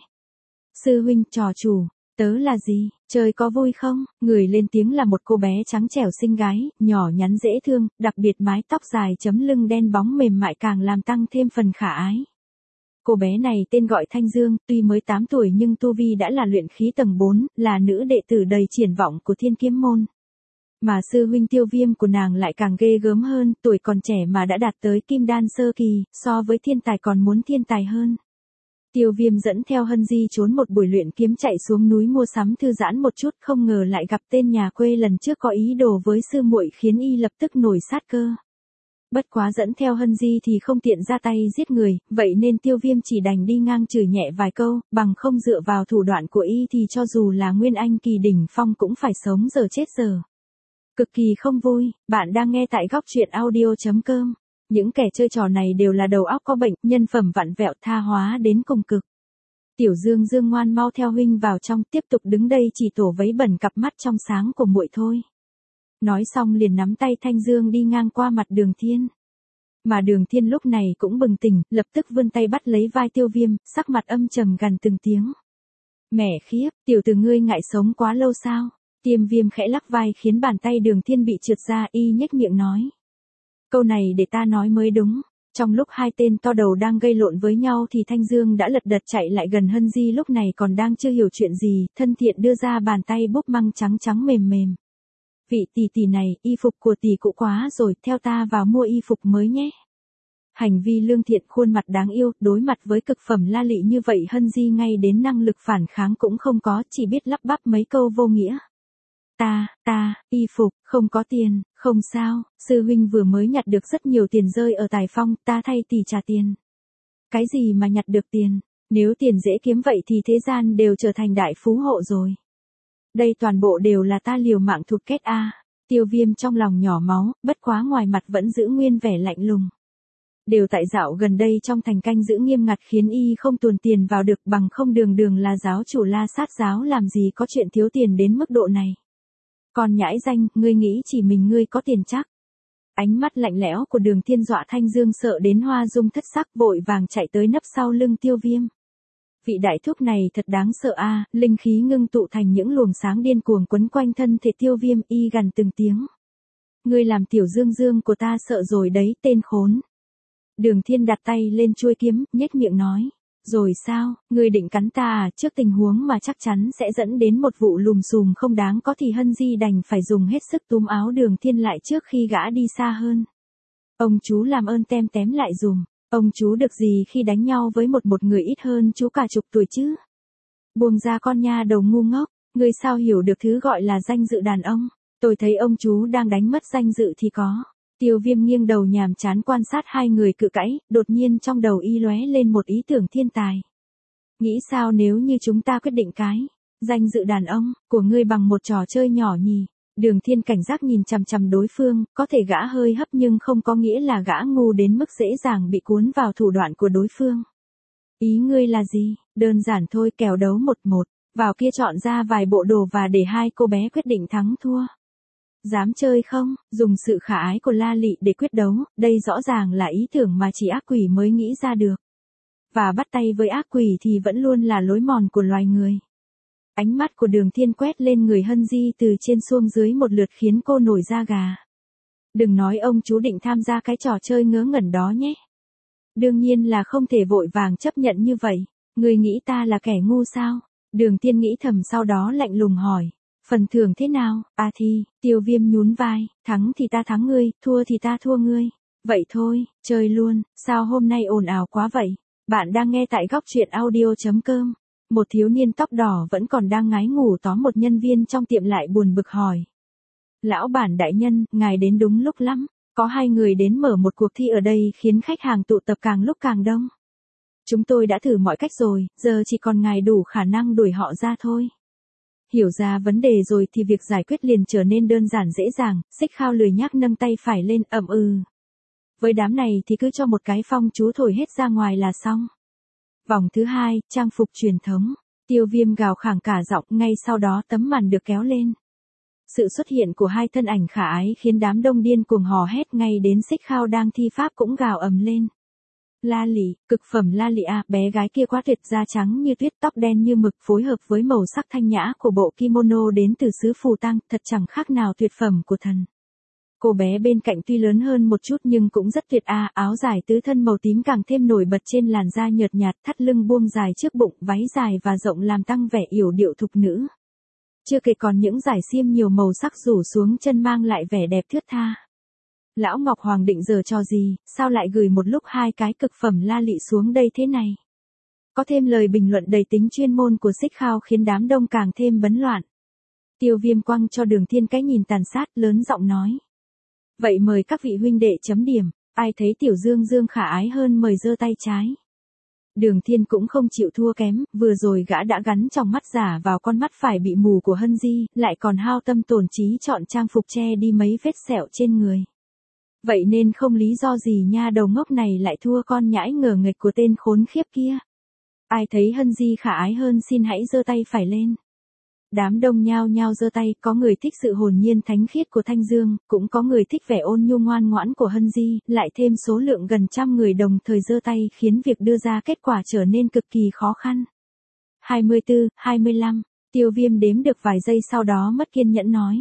[SPEAKER 1] Sư huynh, trò chủ, tớ là gì, chơi có vui không? Người lên tiếng là một cô bé trắng trẻo xinh gái, nhỏ nhắn dễ thương, đặc biệt mái tóc dài chấm lưng đen bóng mềm mại càng làm tăng thêm phần khả ái. Cô bé này tên gọi Thanh Dương, tuy mới 8 tuổi nhưng tu vi đã là luyện khí tầng 4, là nữ đệ tử đầy triển vọng của Thiên Kiếm môn. Mà sư huynh Tiêu Viêm của nàng lại càng ghê gớm hơn, tuổi còn trẻ mà đã đạt tới kim đan sơ kỳ, so với thiên tài còn muốn thiên tài hơn. Tiêu Viêm dẫn theo Hân Di trốn một buổi luyện kiếm chạy xuống núi mua sắm thư giãn một chút, không ngờ lại gặp tên nhà quê lần trước có ý đồ với sư muội khiến y lập tức nổi sát cơ. Bất quá dẫn theo Hân Di thì không tiện ra tay giết người, vậy nên Tiêu Viêm chỉ đành đi ngang chửi nhẹ vài câu, bằng không dựa vào thủ đoạn của y thì cho dù là Nguyên Anh kỳ đỉnh phong cũng phải sống giờ chết giờ. Cực kỳ không vui. Bạn đang nghe tại góc truyện audio.com. Những kẻ chơi trò này đều là đầu óc có bệnh, nhân phẩm vặn vẹo, tha hóa đến cùng cực. Tiểu Dương Dương ngoan, mau theo huynh vào trong, tiếp tục đứng đây chỉ tổ vấy bẩn cặp mắt trong sáng của muội thôi. Nói xong liền nắm tay Thanh Dương đi ngang qua mặt Đường Thiên. Mà Đường Thiên lúc này cũng bừng tỉnh, lập tức vươn tay bắt lấy vai Tiêu Viêm, sắc mặt âm trầm gằn từng tiếng. Mẹ khiếp, tiểu tử ngươi ngại sống quá lâu sao? Tiêu Viêm khẽ lắc vai khiến bàn tay Đường Thiên bị trượt ra, y nhếch miệng nói. Câu này để ta nói mới đúng. Trong lúc hai tên to đầu đang gây lộn với nhau thì Thanh Dương đã lật đật chạy lại gần Hân Di lúc này còn đang chưa hiểu chuyện gì, thân thiện đưa ra bàn tay búp măng trắng trắng mềm mềm. Vị tỷ tỷ này, y phục của tỷ cũ quá rồi, theo ta vào mua y phục mới nhé. Hành vi lương thiện, khuôn mặt đáng yêu, đối mặt với cực phẩm la lị như vậy Hân Di ngay đến năng lực phản kháng cũng không có, chỉ biết lắp bắp mấy câu vô nghĩa. Y phục, không có tiền, không sao, sư huynh vừa mới nhặt được rất nhiều tiền rơi ở Tài Phong, ta thay tỷ trả tiền. Cái gì mà nhặt được tiền, nếu tiền dễ kiếm vậy thì thế gian đều trở thành đại phú hộ rồi. Đây toàn bộ đều là ta liều mạng thụt kết a. Tiêu Viêm trong lòng nhỏ máu, bất quá ngoài mặt vẫn giữ nguyên vẻ lạnh lùng. Đều tại dạo gần đây trong thành canh giữ nghiêm ngặt khiến y không tuồn tiền vào được, bằng không đường đường là giáo chủ La Sát giáo làm gì có chuyện thiếu tiền đến mức độ này. Còn nhãi danh, ngươi nghĩ chỉ mình ngươi có tiền chắc. Ánh mắt lạnh lẽo của Đường Thiên dọa Thanh Dương sợ đến hoa dung thất sắc, vội vàng chạy tới nấp sau lưng Tiêu Viêm. Vị đại thúc này thật đáng sợ a, linh khí ngưng tụ thành những luồng sáng điên cuồng quấn quanh thân thể Tiêu Viêm, y gần từng tiếng. Ngươi làm tiểu Dương Dương của ta sợ rồi đấy, tên khốn. Đường Thiên đặt tay lên chuôi kiếm, nhếch miệng nói. Rồi sao, ngươi định cắn ta à? Trước tình huống mà chắc chắn sẽ dẫn đến một vụ lùm xùm không đáng có thì Hân Di đành phải dùng hết sức túm áo Đường Thiên lại trước khi gã đi xa hơn. Ông chú làm ơn tem tém lại dùm. Ông chú được gì khi đánh nhau với một người ít hơn chú cả chục tuổi chứ? Buông ra con nha đầu ngu ngốc, ngươi sao hiểu được thứ gọi là danh dự đàn ông? Tôi thấy ông chú đang đánh mất danh dự thì có. Tiêu Viêm nghiêng đầu nhàm chán quan sát hai người cự cãi, đột nhiên trong đầu y lóe lên một ý tưởng thiên tài. Nghĩ sao nếu như chúng ta quyết định cái danh dự đàn ông của ngươi bằng một trò chơi nhỏ nhì? Đường Thiên cảnh giác nhìn chằm chằm đối phương, có thể gã hơi hấp nhưng không có nghĩa là gã ngu đến mức dễ dàng bị cuốn vào thủ đoạn của đối phương. Ý ngươi là gì? Đơn giản thôi, kèo đấu 1-1, vào kia chọn ra vài bộ đồ và để hai cô bé quyết định thắng thua. Dám chơi không? Dùng sự khả ái của La Lị để quyết đấu, đây rõ ràng là ý tưởng mà chỉ ác quỷ mới nghĩ ra được. Và bắt tay với ác quỷ thì vẫn luôn là lối mòn của loài người. Ánh mắt của Đường Thiên quét lên người Hân Di từ trên xuống dưới một lượt khiến cô nổi da gà. Đừng nói ông chú định tham gia cái trò chơi ngớ ngẩn đó nhé. Đương nhiên là không thể vội vàng chấp nhận như vậy. Người nghĩ ta là kẻ ngu sao? Đường Thiên nghĩ thầm sau đó lạnh lùng hỏi. Phần thưởng thế nào? À thì, Tiêu Viêm nhún vai, thắng thì ta thắng ngươi, thua thì ta thua ngươi. Vậy thôi, chơi luôn, sao hôm nay ồn ào quá vậy? Bạn đang nghe tại góc truyện audio.com. Một thiếu niên tóc đỏ vẫn còn đang ngái ngủ tóm một nhân viên trong tiệm lại buồn bực hỏi. Lão bản đại nhân, ngài đến đúng lúc lắm. Có hai người đến mở một cuộc thi ở đây khiến khách hàng tụ tập càng lúc càng đông. Chúng tôi đã thử mọi cách rồi, giờ chỉ còn ngài đủ khả năng đuổi họ ra thôi. Hiểu ra vấn đề rồi thì việc giải quyết liền trở nên đơn giản dễ dàng, Xích Khao lười nhác nâng tay phải lên, Với đám này thì cứ cho một cái phong chú thổi hết ra ngoài là xong. Vòng thứ hai, trang phục truyền thống. Tiêu Viêm gào khản cả giọng, ngay sau đó tấm màn được kéo lên. Sự xuất hiện của hai thân ảnh khả ái khiến đám đông điên cuồng hò hét, ngay đến Xích Khao đang thi pháp cũng gào ầm lên. La Lị, cực phẩm La Lị à, bé gái kia quá tuyệt, da trắng như tuyết, tóc đen như mực phối hợp với màu sắc thanh nhã của bộ kimono đến từ xứ Phù Tang, thật chẳng khác nào tuyệt phẩm của thần. Cô bé bên cạnh tuy lớn hơn một chút nhưng cũng rất tuyệt à, áo dài tứ thân màu tím càng thêm nổi bật trên làn da nhợt nhạt, thắt lưng buông dài trước bụng, váy dài và rộng làm tăng vẻ yểu điệu thục nữ. Chưa kể còn những dải xiêm nhiều màu sắc rủ xuống chân mang lại vẻ đẹp thướt tha. Lão Ngọc Hoàng định giở trò gì, sao lại gửi một lúc hai cái cực phẩm La Lị xuống đây thế này? Có thêm lời bình luận đầy tính chuyên môn của Xích Khao khiến đám đông càng thêm bấn loạn. Tiêu Viêm quăng cho Đường Thiên cái nhìn tàn sát, lớn giọng nói. Vậy mời các vị huynh đệ chấm điểm, ai thấy tiểu Dương Dương khả ái hơn mời giơ tay trái. Đường Thiên cũng không chịu thua kém, vừa rồi gã đã gắn tròng mắt giả vào con mắt phải bị mù của Hân Di, lại còn hao tâm tổn trí chọn trang phục che đi mấy vết sẹo trên người. Vậy nên không lý do gì nha đầu ngốc này lại thua con nhãi ngờ nghệch của tên khốn khiếp kia. Ai thấy Hân Di khả ái hơn xin hãy giơ tay phải lên. Đám đông nhao nhao giơ tay, có người thích sự hồn nhiên thánh khiết của Thanh Dương, cũng có người thích vẻ ôn nhu ngoan ngoãn của Hân Di, lại thêm số lượng gần trăm người đồng thời giơ tay khiến việc đưa ra kết quả trở nên cực kỳ khó khăn. 24, 25, Tiêu Viêm đếm được vài giây sau đó mất kiên nhẫn nói.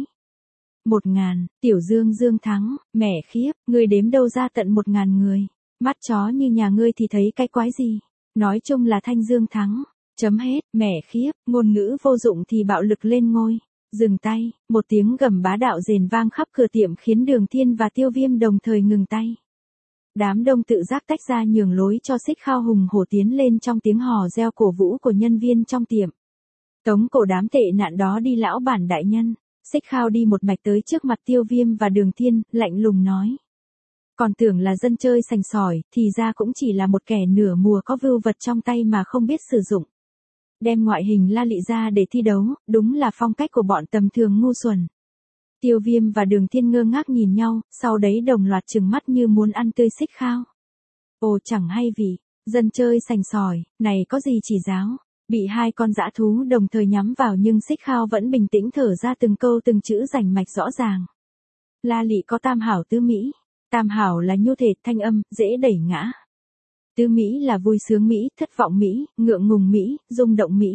[SPEAKER 1] 1000, tiểu Dương Dương thắng, mẹ khiếp, ngươi đếm đâu ra tận 1000 người, mắt chó như nhà ngươi thì thấy cái quái gì, nói chung là Thanh Dương thắng. Chấm hết, mẹ khiếp, ngôn ngữ vô dụng thì bạo lực lên ngôi. Dừng tay, một tiếng gầm bá đạo rền vang khắp cửa tiệm khiến Đường Thiên và Tiêu Viêm đồng thời ngừng tay. Đám đông tự giác tách ra nhường lối cho Xích Khao hùng hổ tiến lên trong tiếng hò reo cổ vũ của nhân viên trong tiệm. Tống cổ đám tệ nạn đó đi lão bản đại nhân. Xích Khao đi một mạch tới trước mặt Tiêu Viêm và Đường Thiên, lạnh lùng nói. Còn tưởng là dân chơi sành sỏi, thì ra cũng chỉ là một kẻ nửa mùa có vưu vật trong tay mà không biết sử dụng. Đem ngoại hình La Lị ra để thi đấu, đúng là phong cách của bọn tầm thường ngu xuẩn. Tiêu Viêm và Đường Thiên ngơ ngác nhìn nhau, sau đấy đồng loạt trừng mắt như muốn ăn tươi Xích Khao. Ồ chẳng hay vì, dân chơi sành sỏi, này có gì chỉ giáo, bị hai con dã thú đồng thời nhắm vào nhưng Xích Khao vẫn bình tĩnh thở ra từng câu từng chữ rành mạch rõ ràng. La Lị có tam hảo tứ mỹ, tam hảo là nhu thể thanh âm, dễ đẩy ngã. Tứ Mỹ là vui sướng Mỹ, thất vọng Mỹ, ngượng ngùng Mỹ, rung động Mỹ.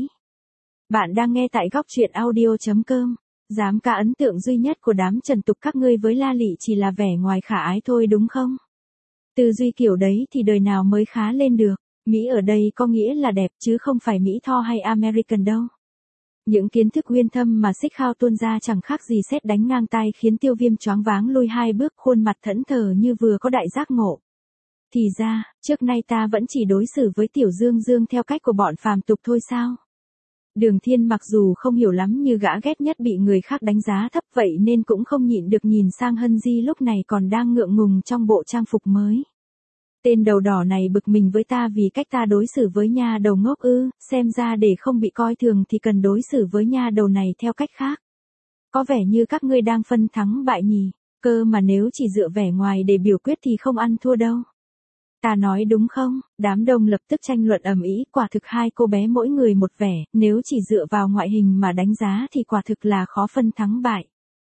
[SPEAKER 1] Bạn đang nghe tại góc truyện audio.com. Dám ca ấn tượng duy nhất của đám trần tục các ngươi với La Lị chỉ là vẻ ngoài khả ái thôi đúng không? Tư duy kiểu đấy thì đời nào mới khá lên được. Mỹ ở đây có nghĩa là đẹp chứ không phải Mỹ Tho hay American đâu. Những kiến thức uyên thâm mà Xích Khao tuôn ra chẳng khác gì sét đánh ngang tai khiến Tiêu Viêm choáng váng lui 2 bước, khuôn mặt thẫn thờ như vừa có đại giác ngộ. Thì ra, trước nay ta vẫn chỉ đối xử với Tiểu Dương Dương theo cách của bọn phàm tục thôi sao? Đường Thiên mặc dù không hiểu lắm như gã ghét nhất bị người khác đánh giá thấp vậy nên cũng không nhịn được nhìn sang Hân Di lúc này còn đang ngượng ngùng trong bộ trang phục mới. Tên đầu đỏ này bực mình với ta vì cách ta đối xử với nha đầu ngốc ư, xem ra để không bị coi thường thì cần đối xử với nha đầu này theo cách khác. Có vẻ như các ngươi đang phân thắng bại nhỉ, cơ mà nếu chỉ dựa vẻ ngoài để biểu quyết thì không ăn thua đâu. Ta nói đúng không? Đám đông lập tức tranh luận ầm ĩ, quả thực hai cô bé mỗi người một vẻ, nếu chỉ dựa vào ngoại hình mà đánh giá thì quả thực là khó phân thắng bại.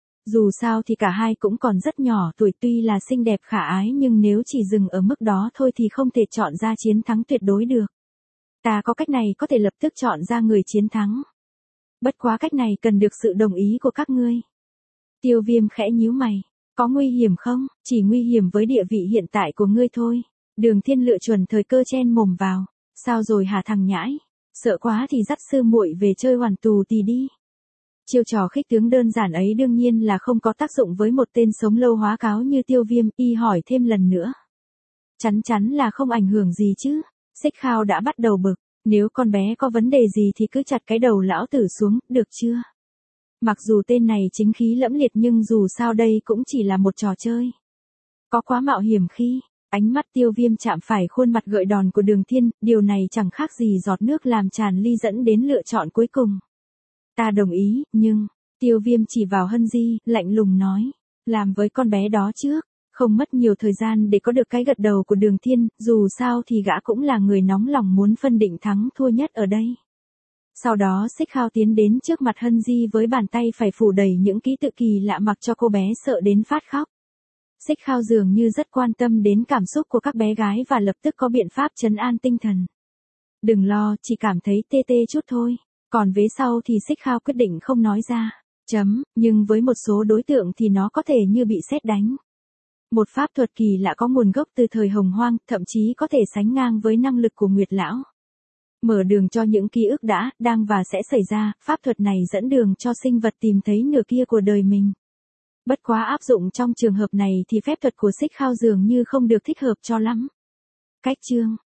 [SPEAKER 1] Dù sao thì cả hai cũng còn rất nhỏ tuổi, tuy là xinh đẹp khả ái nhưng nếu chỉ dừng ở mức đó thôi thì không thể chọn ra chiến thắng tuyệt đối được. Ta có cách này có thể lập tức chọn ra người chiến thắng. Bất quá cách này cần được sự đồng ý của các ngươi. Tiêu Viêm khẽ nhíu mày. Có nguy hiểm không? Chỉ nguy hiểm với địa vị hiện tại của ngươi thôi. Đường Thiên lựa chuẩn thời cơ chen mồm vào. Sao rồi hả thằng nhãi? Sợ quá thì dắt sư muội về chơi hoàn tù tì đi. Chiêu trò khích tướng đơn giản ấy đương nhiên là không có tác dụng với một tên sống lâu hóa cáo như Tiêu Viêm, y hỏi thêm lần nữa. Chắn chắn là không ảnh hưởng gì chứ. Xích Khao đã bắt đầu bực. Nếu con bé có vấn đề gì thì cứ chặt cái đầu lão tử xuống, được chưa? Mặc dù tên này chính khí lẫm liệt nhưng dù sao đây cũng chỉ là một trò chơi. Có quá mạo hiểm khi ánh mắt Tiêu Viêm chạm phải khuôn mặt gợi đòn của Đường Thiên, điều này chẳng khác gì giọt nước làm tràn ly dẫn đến lựa chọn cuối cùng. Ta đồng ý, nhưng, Tiêu Viêm chỉ vào Hân Di, lạnh lùng nói, làm với con bé đó trước, không mất nhiều thời gian để có được cái gật đầu của Đường Thiên, dù sao thì gã cũng là người nóng lòng muốn phân định thắng thua nhất ở đây. Sau đó Xích Khao tiến đến trước mặt Hân Di với bàn tay phải phủ đầy những ký tự kỳ lạ mặc cho cô bé sợ đến phát khóc. Xích Khao dường như rất quan tâm đến cảm xúc của các bé gái và lập tức có biện pháp trấn an tinh thần. Đừng lo, chỉ cảm thấy tê tê chút thôi. Còn vế sau thì Xích Khao quyết định không nói ra. Nhưng với một số đối tượng thì nó có thể như bị sét đánh. Một pháp thuật kỳ lạ có nguồn gốc từ thời Hồng Hoang, thậm chí có thể sánh ngang với năng lực của Nguyệt Lão. Mở đường cho những ký ức đã, đang và sẽ xảy ra, pháp thuật này dẫn đường cho sinh vật tìm thấy nửa kia của đời mình. Bất quá áp dụng trong trường hợp này thì phép thuật của Xích Khao dường như không được thích hợp cho lắm. Cách chương